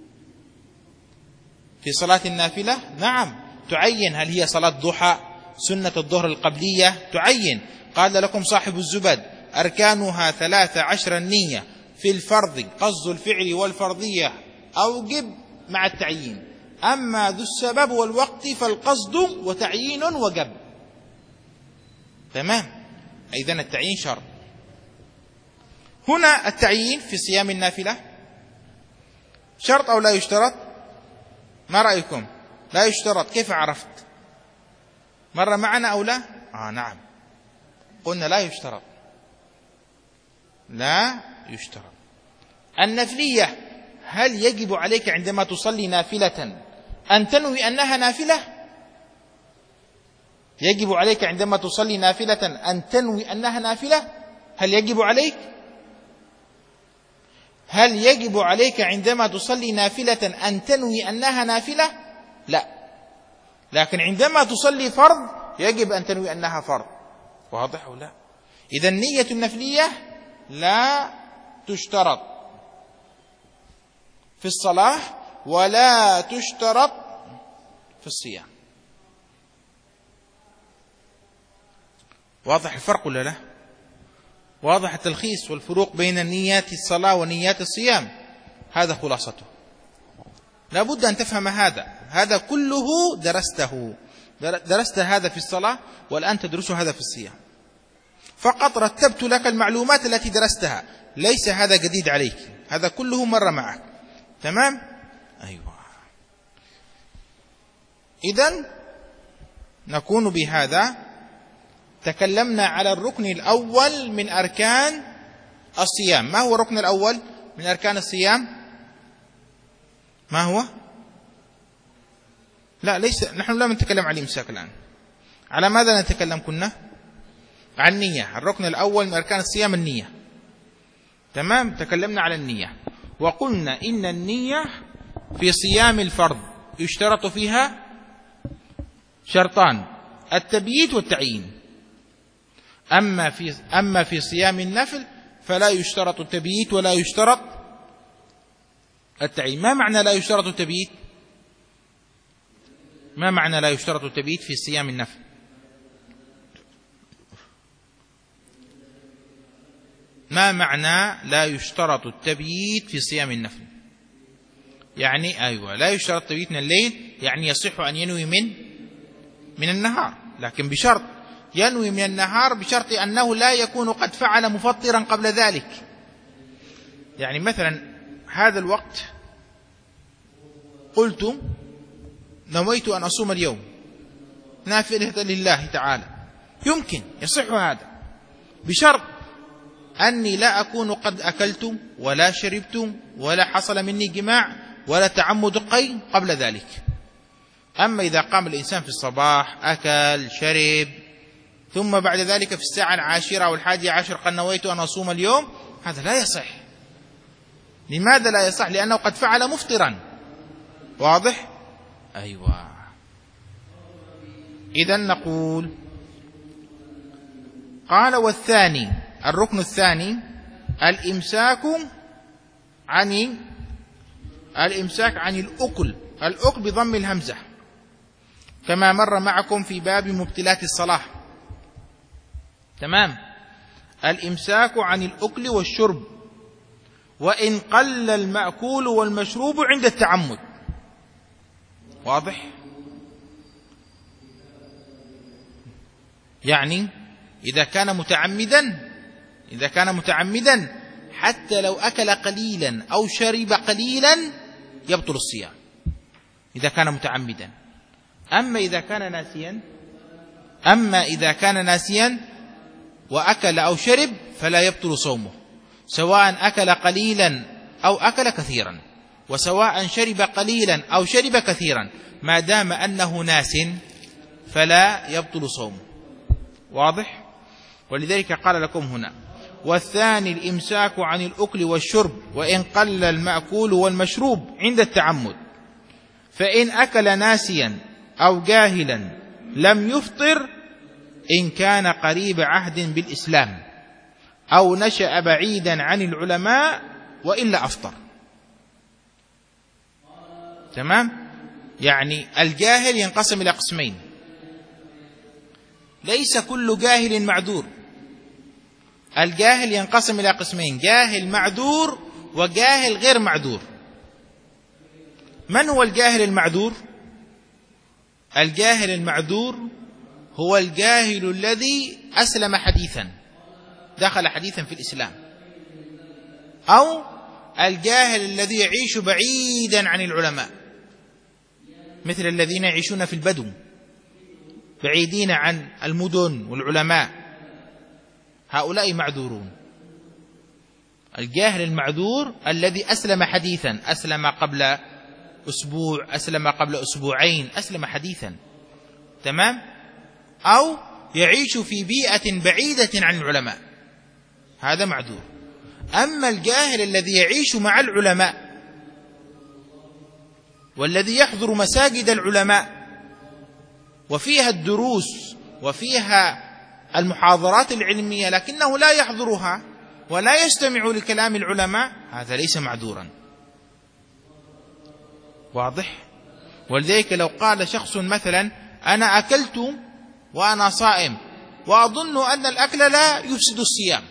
في صلاة النافلة، نعم تعين، هل هي صلاة ضحى، سنة الظهر القبلية، تعين. قال لكم صاحب الزبد: أركانها ثلاث عشر النية، في الفرض قصد الفعل والفرضية أوجب مع التعيين، أما ذو السبب والوقت فالقصد وتعيين وجب. تمام؟ إذن التعيين شرط. هنا التعيين في صيام النافلة شرط أو لا يشترط؟ ما رأيكم؟ لا يشترط. كيف عرفت؟ مر معنا أو لا؟ آه نعم، قلنا لا يشترط، لا يشترط. النفلية، هل يجب عليك عندما تصلي نافلة أن تنوي أنها نافلة؟ يجب عليك عندما تصلي نافلة أن تنوي أنها نافلة؟ هل يجب عليك؟ هل يجب عليك عندما تصلي نافلة أن تنوي أنها نافلة؟ لا، لكن عندما تصلي فرض يجب أن تنوي أنها فرض. واضح أو لا؟ إذا النية النفلية لا تشترط في الصلاة ولا تشترط في الصيام. واضح الفرق ولا لا؟ واضح التلخيص والفروق بين نيات الصلاة ونيات الصيام. هذا خلاصته، لا بد أن تفهم هذا. هذا كله درسته، درست هذا في الصلاة، والآن تدرس هذا في الصيام. فقط رتبت لك المعلومات التي درستها، ليس هذا جديد عليك، هذا كله مر معك. تمام؟ أيوة. إذن نكون بهذا تكلمنا على الركن الأول من أركان الصيام. ما هو الركن الأول من أركان الصيام؟ ما هو؟ لا، ليس، نحن لا نتكلم عن الإمساك الآن. على ماذا نتكلم كنا؟ عن النية. الركن الأول من أركان الصيام النية. تمام؟ تكلمنا على النية وقلنا إن النية في صيام الفرض يشترط فيها شرطان: التبييت والتعيين. أما في أما في صيام النفل فلا يشترط التبييت ولا يشترط التعيين. ما معنى لا يشترط التبييت؟ ما معنى لا يشترط التبييت في صيام النفل؟ ما معنى لا يشترط التبييت في صيام النفل؟ يعني أيوة، لا يشترط التبييت من الليل، يعني يصح أن ينوي من من النهار، لكن بشرط ينوي من النهار بشرط أنه لا يكون قد فعل مفطرا قبل ذلك. يعني مثلا هذا الوقت قلت نويت أن أصوم اليوم نافلة لله تعالى، يمكن يصح هذا بشرط أني لا أكون قد أكلت ولا شربت ولا حصل مني جماع ولا تعمد قي قبل ذلك. أما إذا قام الإنسان في الصباح أكل شرب ثم بعد ذلك في الساعة العاشرة أو الحادية عشر قد نويت أن أصوم اليوم، هذا لا يصح. لماذا لا يصح؟ لأنه قد فعل مفطرا. واضح؟ أيوة. إذن نقول، قال والثاني، الركن الثاني الإمساك عن الإمساك عن الأكل، الأكل بضم الهمزة كما مر معكم في باب مبتلات الصلاة. تمام. الإمساك عن الأكل والشرب وإن قل المأكول والمشروب عند التعمد. واضح؟ يعني إذا كان متعمدا إذا كان متعمدا حتى لو أكل قليلا أو شرب قليلا يبطل الصيام إذا كان متعمدا. أما إذا كان ناسيا أما إذا كان ناسيا وأكل أو شرب فلا يبطل صومه، سواء أكل قليلا أو أكل كثيرا، وسواء شرب قليلا أو شرب كثيرا، ما دام أنه ناس فلا يبطل صومه. واضح؟ ولذلك قال لكم هنا: والثاني الإمساك عن الأكل والشرب وإن قل المأكول والمشروب عند التعمد، فإن أكل ناسيا أو جاهلا لم يفطر إن كان قريب عهد بالإسلام أو نشأ بعيدا عن العلماء وإلا أفطر. تمام؟ يعني الجاهل ينقسم إلى قسمين، ليس كل جاهل معذور. الجاهل ينقسم إلى قسمين: جاهل معذور وجاهل غير معذور. من هو الجاهل المعذور؟ الجاهل المعذور هو الجاهل الذي أسلم حديثا، دخل حديثا في الإسلام، أو الجاهل الذي يعيش بعيدا عن العلماء، مثل الذين يعيشون في البدو بعيدين عن المدن والعلماء، هؤلاء معذورون. الجاهل المعذور الذي أسلم حديثا، أسلم قبل أسبوع، أسلم قبل أسبوعين، أسلم حديثا. تمام؟ أو يعيش في بيئة بعيدة عن العلماء، هذا معذور. أما الجاهل الذي يعيش مع العلماء والذي يحضر مساجد العلماء وفيها الدروس وفيها المحاضرات العلمية لكنه لا يحضرها ولا يستمع لكلام العلماء، هذا ليس معذورا. واضح؟ ولذلك لو قال شخص مثلا: أنا أكلت وأنا صائم وأظن أن الأكل لا يفسد الصيام،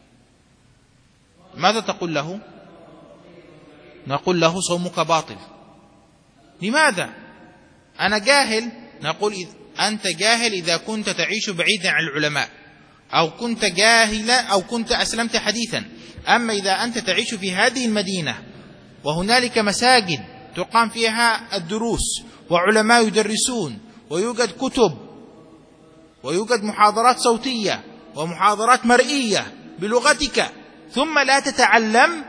ماذا تقول له؟ نقول له: صومك باطل. لماذا؟ أنا جاهل. نقول: أنت جاهل إذا كنت تعيش بعيدا عن العلماء، أو كنت جاهلا، أو كنت أسلمت حديثا. أما إذا أنت تعيش في هذه المدينة وهنالك مساجد تقام فيها الدروس وعلماء يدرسون ويوجد كتب ويوجد محاضرات صوتية ومحاضرات مرئية بلغتك ثم لا تتعلم،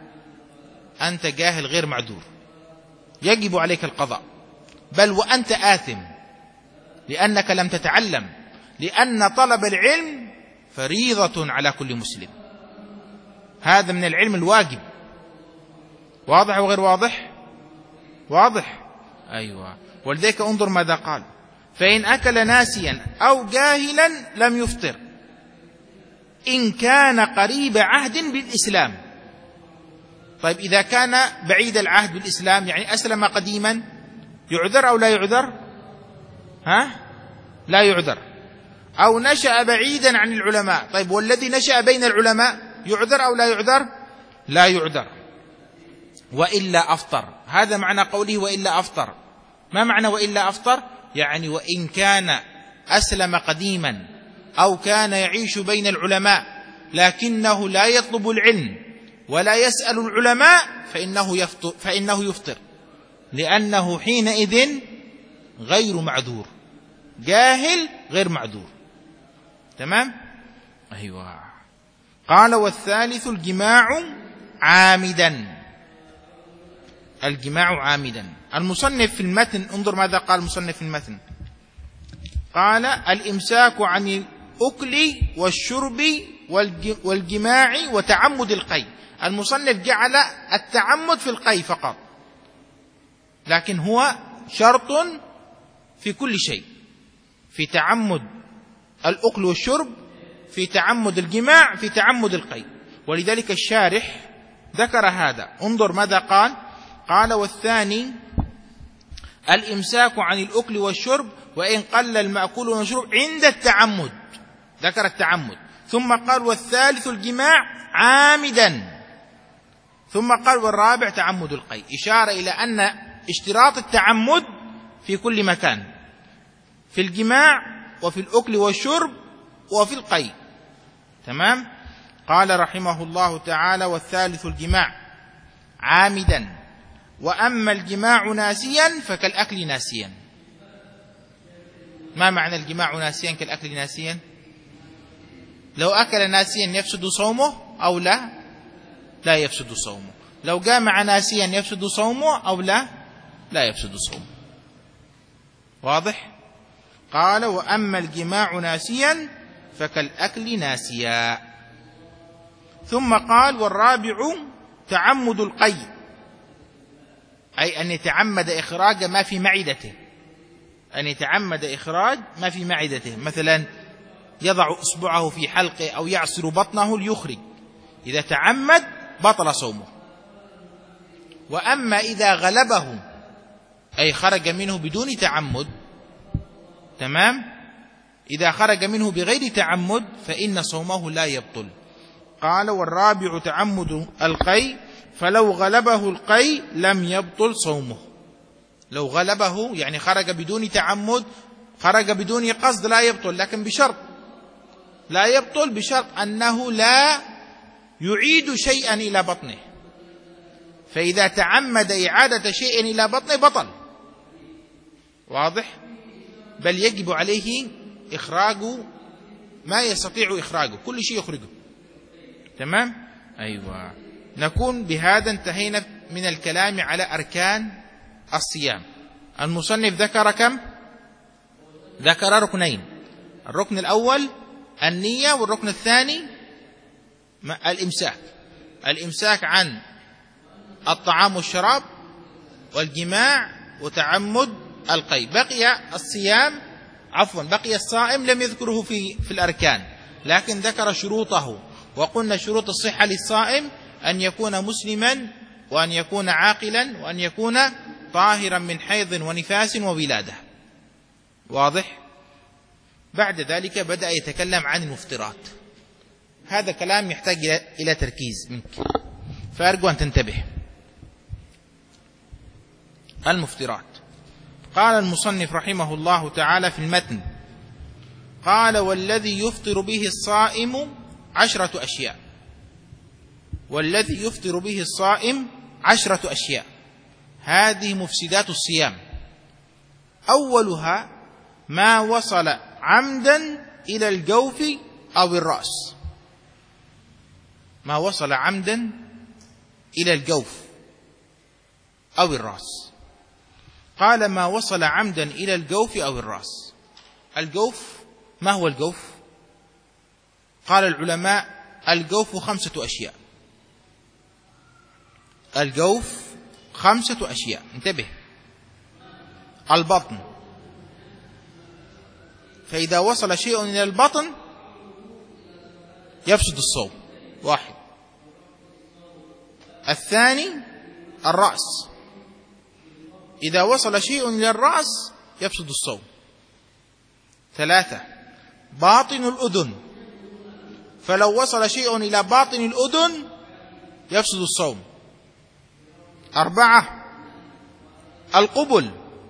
أنت جاهل غير معذور، يجب عليك القضاء، بل وأنت آثم لأنك لم تتعلم، لأن طلب العلم فريضة على كل مسلم، هذا من العلم الواجب. واضح وغير واضح؟ واضح؟ أيوة. ولذلك انظر ماذا قال: فإن أكل ناسيا أو جاهلا لم يفطر إن كان قريب عهد بالإسلام. طيب إذا كان بعيد العهد بالإسلام يعني أسلم قديما، يعذر أو لا يعذر؟ ها؟ لا يعذر. أو نشأ بعيدا عن العلماء، طيب والذي نشأ بين العلماء يعذر أو لا يعذر؟ لا يعذر. وإلا أفطر، هذا معنى قوله وإلا أفطر. ما معنى وإلا أفطر؟ يعني وإن كان أسلم قديما أو كان يعيش بين العلماء لكنه لا يطلب العلم ولا يسأل العلماء فإنه يفطر, فإنه يفطر لأنه حينئذ غير معذور، جاهل غير معذور. تمام؟ أيوة. قال: والثالث الجماع عامدا. الجماع عامدا. المصنف في المتن، انظر ماذا قال المصنف في المتن. قال: الإمساك عن الأكل والشرب والجماع وتعمد القي. المصنف جعل التعمد في القي فقط، لكن هو شرط في كل شيء، في تعمد الأكل والشرب، في تعمد الجماع، في تعمد القي. ولذلك الشارح ذكر هذا. انظر ماذا قال. قال: والثاني الإمساك عن الأكل والشرب وإن قل المأكول والمشروب عند التعمد. ذكر التعمد. ثم قال: والثالث الجماع عامدا. ثم قال: والرابع تعمد القيء، إشارة إلى أن اشتراط التعمد في كل مكان، في الجماع وفي الأكل والشرب وفي القيء. تمام. قال رحمه الله تعالى: والثالث الجماع عامدا، وأما الجماع ناسيا فكالأكل ناسيا. ما معنى الجماع ناسيا كالأكل ناسيا؟ لو أكل ناسيا يفسد صومه أو لا؟ لا يفسد صومه. لو جامع ناسيا يفسد صومه أو لا؟ لا يفسد صومه. واضح؟ قال: وأما الجماع ناسيا فكالأكل ناسيا. ثم قال: والرابع تعمد القيء، أي أن يتعمد إخراج ما في معدته، أن يتعمد إخراج ما في معدته، مثلا يضع إصبعه في حلقه أو يعصر بطنه ليخرج، إذا تعمد بطل صومه. وأما إذا غلبه أي خرج منه بدون تعمد، تمام، إذا خرج منه بغير تعمد فإن صومه لا يبطل. قال: والرابع تعمد القيء، فلو غلبه القيء لم يبطل صومه. لو غلبه يعني خرج بدون تعمد، خرج بدون قصد، لا يبطل، لكن بشرط، لا يبطل بشرط أنه لا يعيد شيئا إلى بطنه. فإذا تعمد إعادة شيء إلى بطنه بطل. واضح؟ بل يجب عليه إخراج ما يستطيع إخراجه، كل شيء يخرجه. تمام؟ أيوة. نكون بهذا انتهينا من الكلام على أركان الصيام. المصنف ذكر كم؟ ذكر ركنين. الركن الأول النية، والركن الثاني الإمساك. الإمساك عن الطعام والشراب والجماع وتعمد القيء. بقي الصيام، عفوا بقي الصائم لم يذكره في في الأركان، لكن ذكر شروطه. وقلنا شروط الصحة للصائم أن يكون مسلما، وأن يكون عاقلا، وأن يكون طاهرا من حيض ونفاس وولادة. واضح؟ بعد ذلك بدأ يتكلم عن المفطرات. هذا كلام يحتاج إلى تركيز منك، فأرجو أن تنتبه. المفطرات. قال المصنف رحمه الله تعالى في المتن: قال: والذي يفطر به الصائم عشرة أشياء. والذي يفطر به الصائم عشرة أشياء، هذه مفسدات الصيام. أولها ما وصل عمدا إلى الجوف أو الرأس. ما وصل عمدا إلى الجوف أو الرأس. قال: ما وصل عمدا إلى الجوف أو الرأس. الجوف، ما هو الجوف؟ قال العلماء: الجوف خمسة أشياء. الجوف خمسة أشياء، انتبه. البطن، فإذا وصل شيء إلى البطن يفسد الصوم، واحد. الثاني الرأس، إذا وصل شيء إلى الرأس يفسد الصوم. ثلاثة باطن الأذن، فلو وصل شيء إلى باطن الأذن يفسد الصوم. أربعة القبل،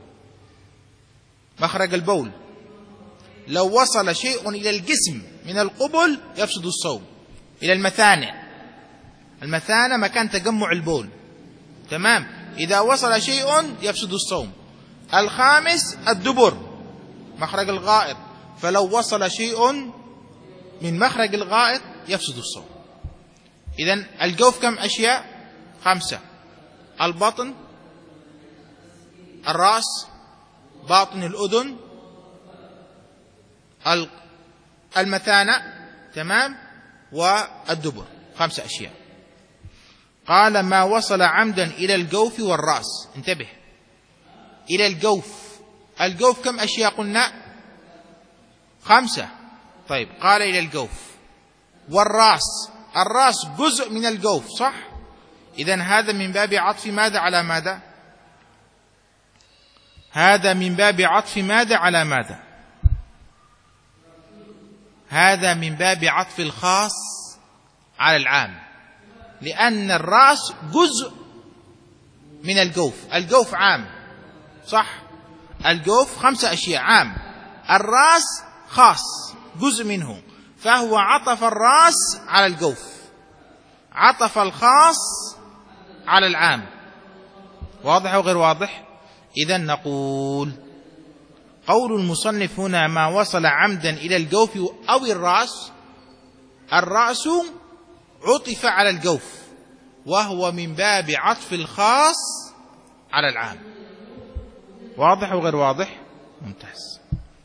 مخرج البول، لو وصل شيء إلى الجسم من القبل يفسد الصوم. إلى المثانة، المثانة مكان تجمع البول، تمام، إذا وصل شيء يفسد الصوم. الخامس الدبر، مخرج الغائط، فلو وصل شيء من مخرج الغائط يفسد الصوم. إذن الجوف كم أشياء؟ خمسة: البطن، الرأس، باطن الأذن، المثانة، تمام، والدبر، خمسة أشياء. قال: ما وصل عمدا إلى الجوف والرأس، انتبه، إلى الجوف. الجوف كم أشياء قلنا؟ خمسة. طيب، قال إلى الجوف. والرأس الرأس جزء من الجوف، صح؟ إذن هذا من باب عطف ماذا على ماذا؟ هذا من باب عطف ماذا على ماذا؟ هذا من باب عطف الخاص على العام، لأن الرأس جزء من الجوف. الجوف عام، صح؟ الجوف خمسة أشياء عام، الرأس خاص جزء منه، فهو عطف الرأس على الجوف، عطف الخاص على العام. واضح أو غير واضح؟ إذن نقول قول المصنف هنا ما وصل عمدا إلى الجوف أو الرأس، الرأس عطف على الجوف، وهو من باب عطف الخاص على العام. واضح أو غير واضح؟ ممتاز.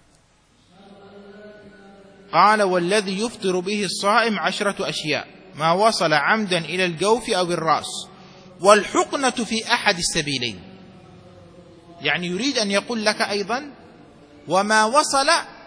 قال والذي يفطر به الصائم عشرة أشياء ما وصل عمدا إلى الجوف أو الرأس، والحقنة في أحد السبيلين. يعني يريد أن يقول لك أيضا وما وصل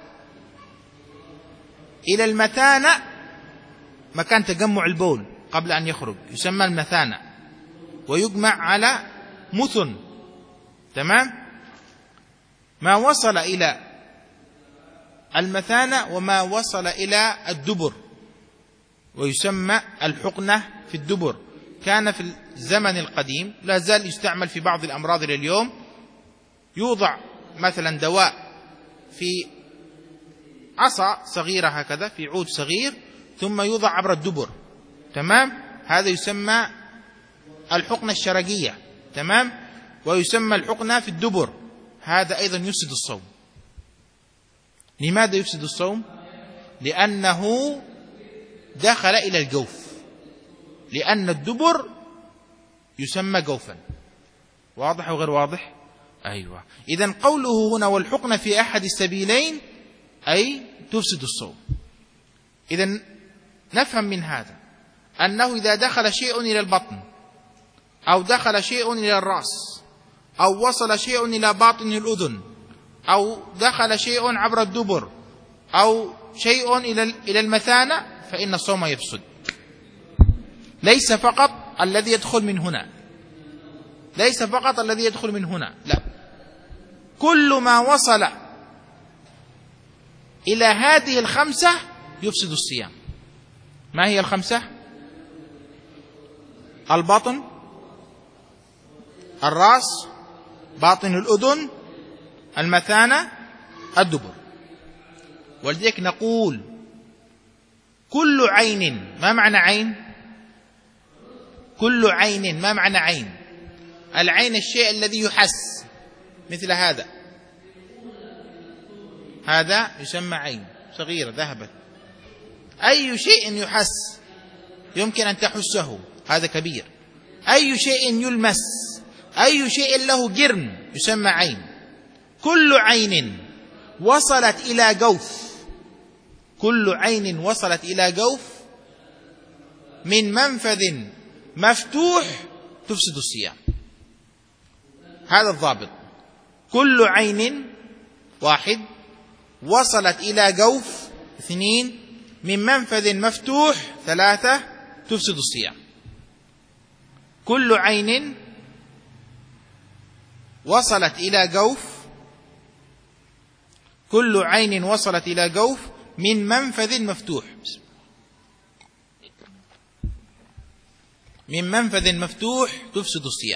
إلى المثانة، مكان تجمع البول قبل أن يخرج يسمى المثانة، ويجمع على مثن، تمام؟ ما وصل إلى المثانة وما وصل إلى الدبر ويسمى الحقنة في الدبر. كان في الزمن القديم، لا زال يستعمل في بعض الأمراض إلى اليوم، يوضع مثلا دواء في عصا صغيرة هكذا، في عود صغير، ثم يوضع عبر الدبر، تمام؟ هذا يسمى الحقنة الشرجية، تمام؟ ويسمى الحقنة في الدبر. هذا أيضا يفسد الصوم. لماذا يفسد الصوم؟ لأنه دخل إلى الجوف، لأن الدبر يسمى جوفا. واضح أو غير واضح؟ أيوة. إذن قوله هنا والحقنة في أحد السبيلين أي تفسد الصوم. إذن نفهم من هذا أنه إذا دخل شيء إلى البطن أو دخل شيء إلى الرأس أو وصل شيء إلى باطن الأذن أو دخل شيء عبر الدبر أو شيء إلى المثانة فإن الصوم يفسد. ليس فقط الذي يدخل من هنا، ليس فقط الذي يدخل من هنا، لا، كل ما وصل إلى هذه الخمسة يفسد الصيام. ما هي الخمسة؟ البطن، الرأس، باطن الأذن، المثانة، الدبر. ولذلك نقول كل عين. ما معنى عين؟ كل عين. ما معنى عين؟ العين الشيء الذي يحس، مثل هذا، هذا يسمى عين صغيرة ذهبت. أي شيء يحس يمكن أن تحسه هذا كبير. أي شيء يلمس، أي شيء له جرم يسمى عين. كل عين وصلت إلى جوف، كل عين وصلت إلى جوف من منفذ مفتوح تفسد الصيام. هذا الضابط. كل عين، واحد، وصلت إلى جوف، اثنين، من منفذ مفتوح، ثلاثة، تفسد الصيام. كل عين وصلت إلى جوف، كل عين وصلت إلى جوف من منفذ مفتوح، من منفذ مفتوح تفسد الصيام.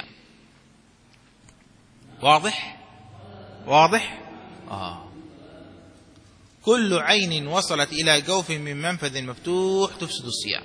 واضح؟ واضح؟ آه. كل عين وصلت إلى جوف من منفذ مفتوح تفسد الصيام.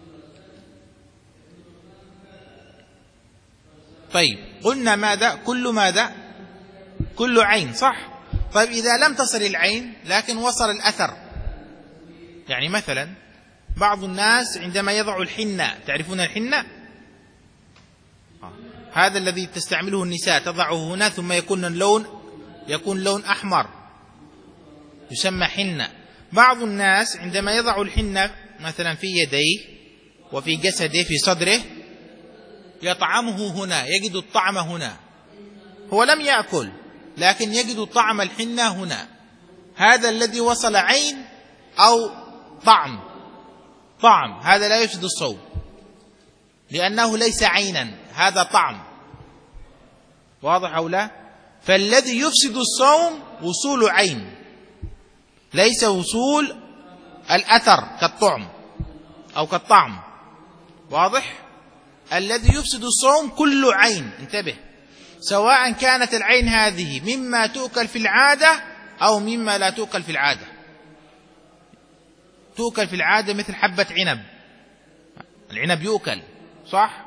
طيب قلنا ماذا؟ كل ماذا؟ كل عين، صح؟ طيب إذا لم تصل العين لكن وصل الأثر، يعني مثلا بعض الناس عندما يضع الحنة، تعرفون الحنة؟ آه. هذا الذي تستعمله النساء، تضعه هنا ثم يكون اللون يكون لون أحمر، يسمى حنة. بعض الناس عندما يضع الحنة مثلا في يديه وفي جسده في صدره يطعمه هنا، يجد الطعم هنا، هو لم يأكل لكن يجد طعم الحنة هنا. هذا الذي وصل عين أو طعم. طعم، هذا لا يفسد الصوم لأنه ليس عينا، هذا طعم. واضح أو لا؟ فالذي يفسد الصوم وصول عين، ليس وصول الأثر كالطعم أو كالطعم. واضح؟ الذي يفسد الصوم كل عين، انتبه، سواء كانت العين هذه مما تؤكل في العادة أو مما لا تؤكل في العادة. تؤكل في العادة مثل حبة عنب، العنب يؤكل صح؟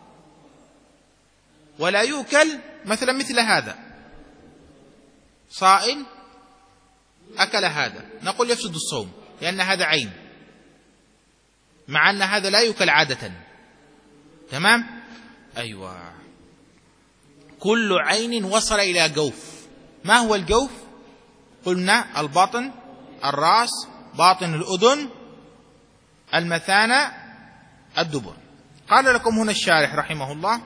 ولا يؤكل مثلا مثل هذا، صائم أكل هذا، نقول يفسد الصوم لأن هذا عين، مع أن هذا لا يؤكل عادة. تمام؟ أيوة. كل عين وصل إلى جوف. ما هو الجوف؟ قلنا البطن، الرأس، باطن الأذن، المثانة، الدبر. قال لكم هنا الشارح رحمه الله: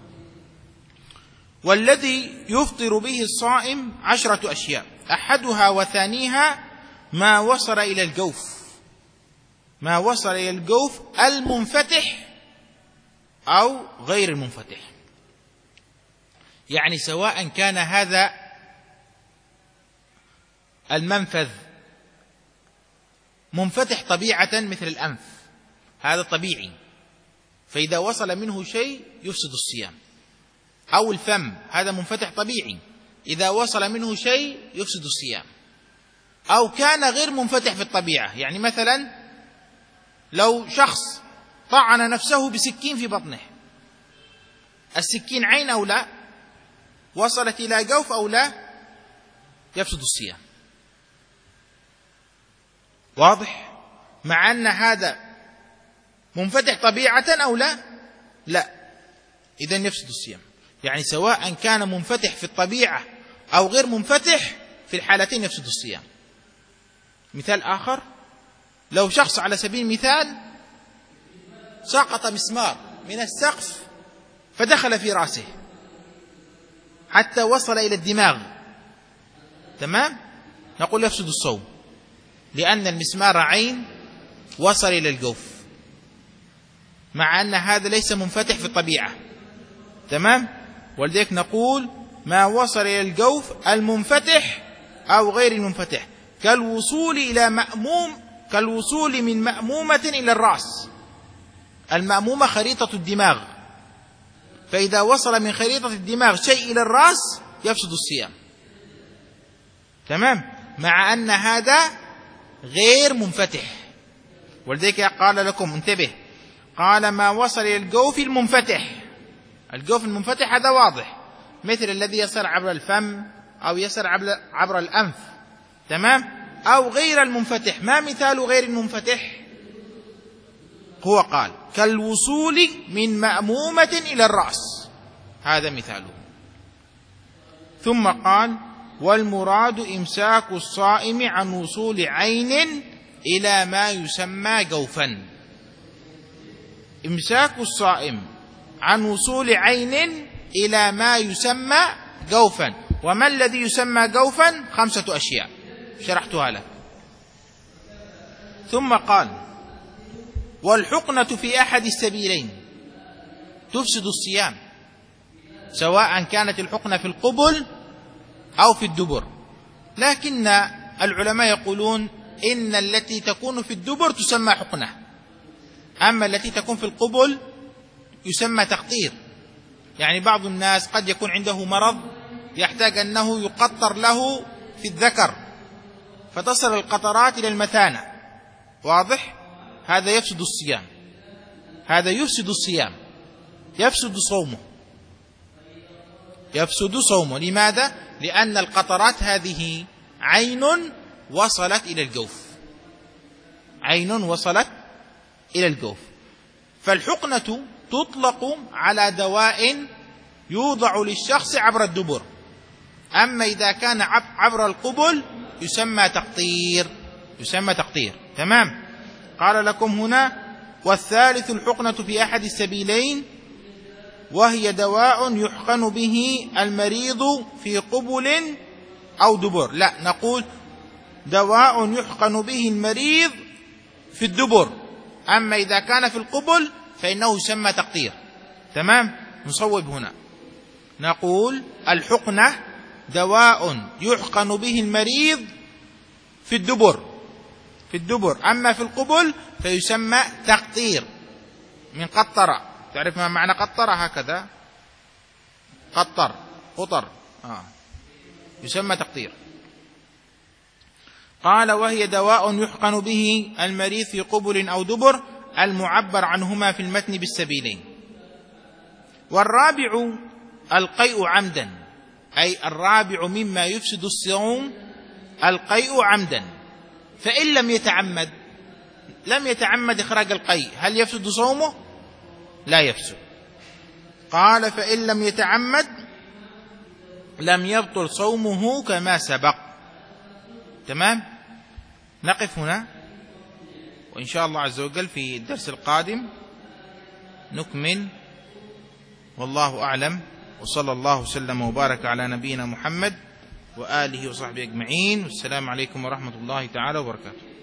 والذي يفطر به الصائم عشرة أشياء، أحدها وثانيها ما وصل إلى الجوف، ما وصل إلى الجوف المنفتح أو غير المنفتح. يعني سواء كان هذا المنفذ منفتح طبيعة مثل الأنف، هذا طبيعي، فإذا وصل منه شيء يفسد الصيام. أو الفم، هذا منفتح طبيعي، إذا وصل منه شيء يفسد الصيام. أو كان غير منفتح في الطبيعة، يعني مثلا لو شخص طعن نفسه بسكين في بطنه، السكين عين أو لا؟ وصلت إلى جوف أو لا؟ يفسد الصيام. واضح؟ مع أن هذا منفتح طبيعة أو لا؟ لا، إذن يفسد الصيام. يعني سواء كان منفتح في الطبيعة أو غير منفتح، في الحالتين يفسد الصيام. مثال آخر: لو شخص على سبيل المثال سقط مسمار من السقف فدخل في رأسه حتى وصل إلى الدماغ، تمام؟ نقول يفسد الصوم لأن المسمار عين وصل إلى الجوف، مع أن هذا ليس منفتح في الطبيعة. تمام؟ ولذلك نقول ما وصل إلى الجوف المنفتح أو غير المنفتح، كالوصول إلى مأموم، كالوصول من مأمومة إلى الرأس. المأمومة خريطة الدماغ، فإذا وصل من خريطة الدماغ شيء إلى الرأس يفسد الصيام. تمام؟ مع أن هذا غير منفتح. ولذلك قال لكم انتبه، قال ما وصل إلى الجوف المنفتح. الجوف المنفتح هذا واضح، مثل الذي يصل عبر الفم أو يصل عبر الأنف. تمام؟ أو غير المنفتح. ما مثال غير المنفتح؟ هو قال كالوصول من مأمومة إلى الرأس، هذا مثاله. ثم قال والمراد إمساك الصائم عن وصول عين إلى ما يسمى جوفا. إمساك الصائم عن وصول عين إلى ما يسمى جوفا. وما الذي يسمى جوفا؟ خمسة أشياء شرحتها لك. ثم قال والحقنة في أحد السبيلين تفسد الصيام، سواء كانت الحقنة في القبل أو في الدبر. لكن العلماء يقولون إن التي تكون في الدبر تسمى حقنة، أما التي تكون في القبل يسمى تقطير. يعني بعض الناس قد يكون عنده مرض يحتاج أنه يقطر له في الذكر فتصل القطرات إلى المثانة. واضح؟ هذا يفسد الصيام، هذا يفسد الصيام، يفسد صومه، يفسد صومه. لماذا؟ لأن القطرات هذه عين وصلت إلى الجوف، عين وصلت إلى الجوف. فالحقنة تطلق على دواء يوضع للشخص عبر الدبر، أما إذا كان عبر القبل يسمى تقطير، يسمى تقطير. تمام؟ قال لكم هنا والثالث الحقنة في أحد السبيلين، وهي دواء يحقن به المريض في قبل أو دبر. لا، نقول دواء يحقن به المريض في الدبر أما إذا كان في القبل فإنه يسمى تقطير. تمام؟ نصوب هنا نقول الحقنة دواء يحقن به المريض في الدبر في الدبر أما في القبل فيسمى تقطير من قطرة. تعرف ما معنى قطرة؟ هكذا قطر قطر آه. يسمى تقطير. قال وهي دواء يحقن به المريض في قبل أو دبر المعبر عنهما في المتن بالسبيلين. والرابع القيء عمدا، أي الرابع مما يفسد الصوم القيء عمدا، فإن لم يتعمد لم يتعمد إخراج القيء هل يفسد صومه؟ لا يفسد. قال فإن لم يتعمد لم يبطل صومه كما سبق. تمام؟ نقف هنا، وإن شاء الله عز وجل في الدرس القادم نكمل، والله أعلم، وصلى الله وسلم وبارك على نبينا محمد وآله وصحبه أجمعين، والسلام عليكم ورحمة الله تعالى وبركاته.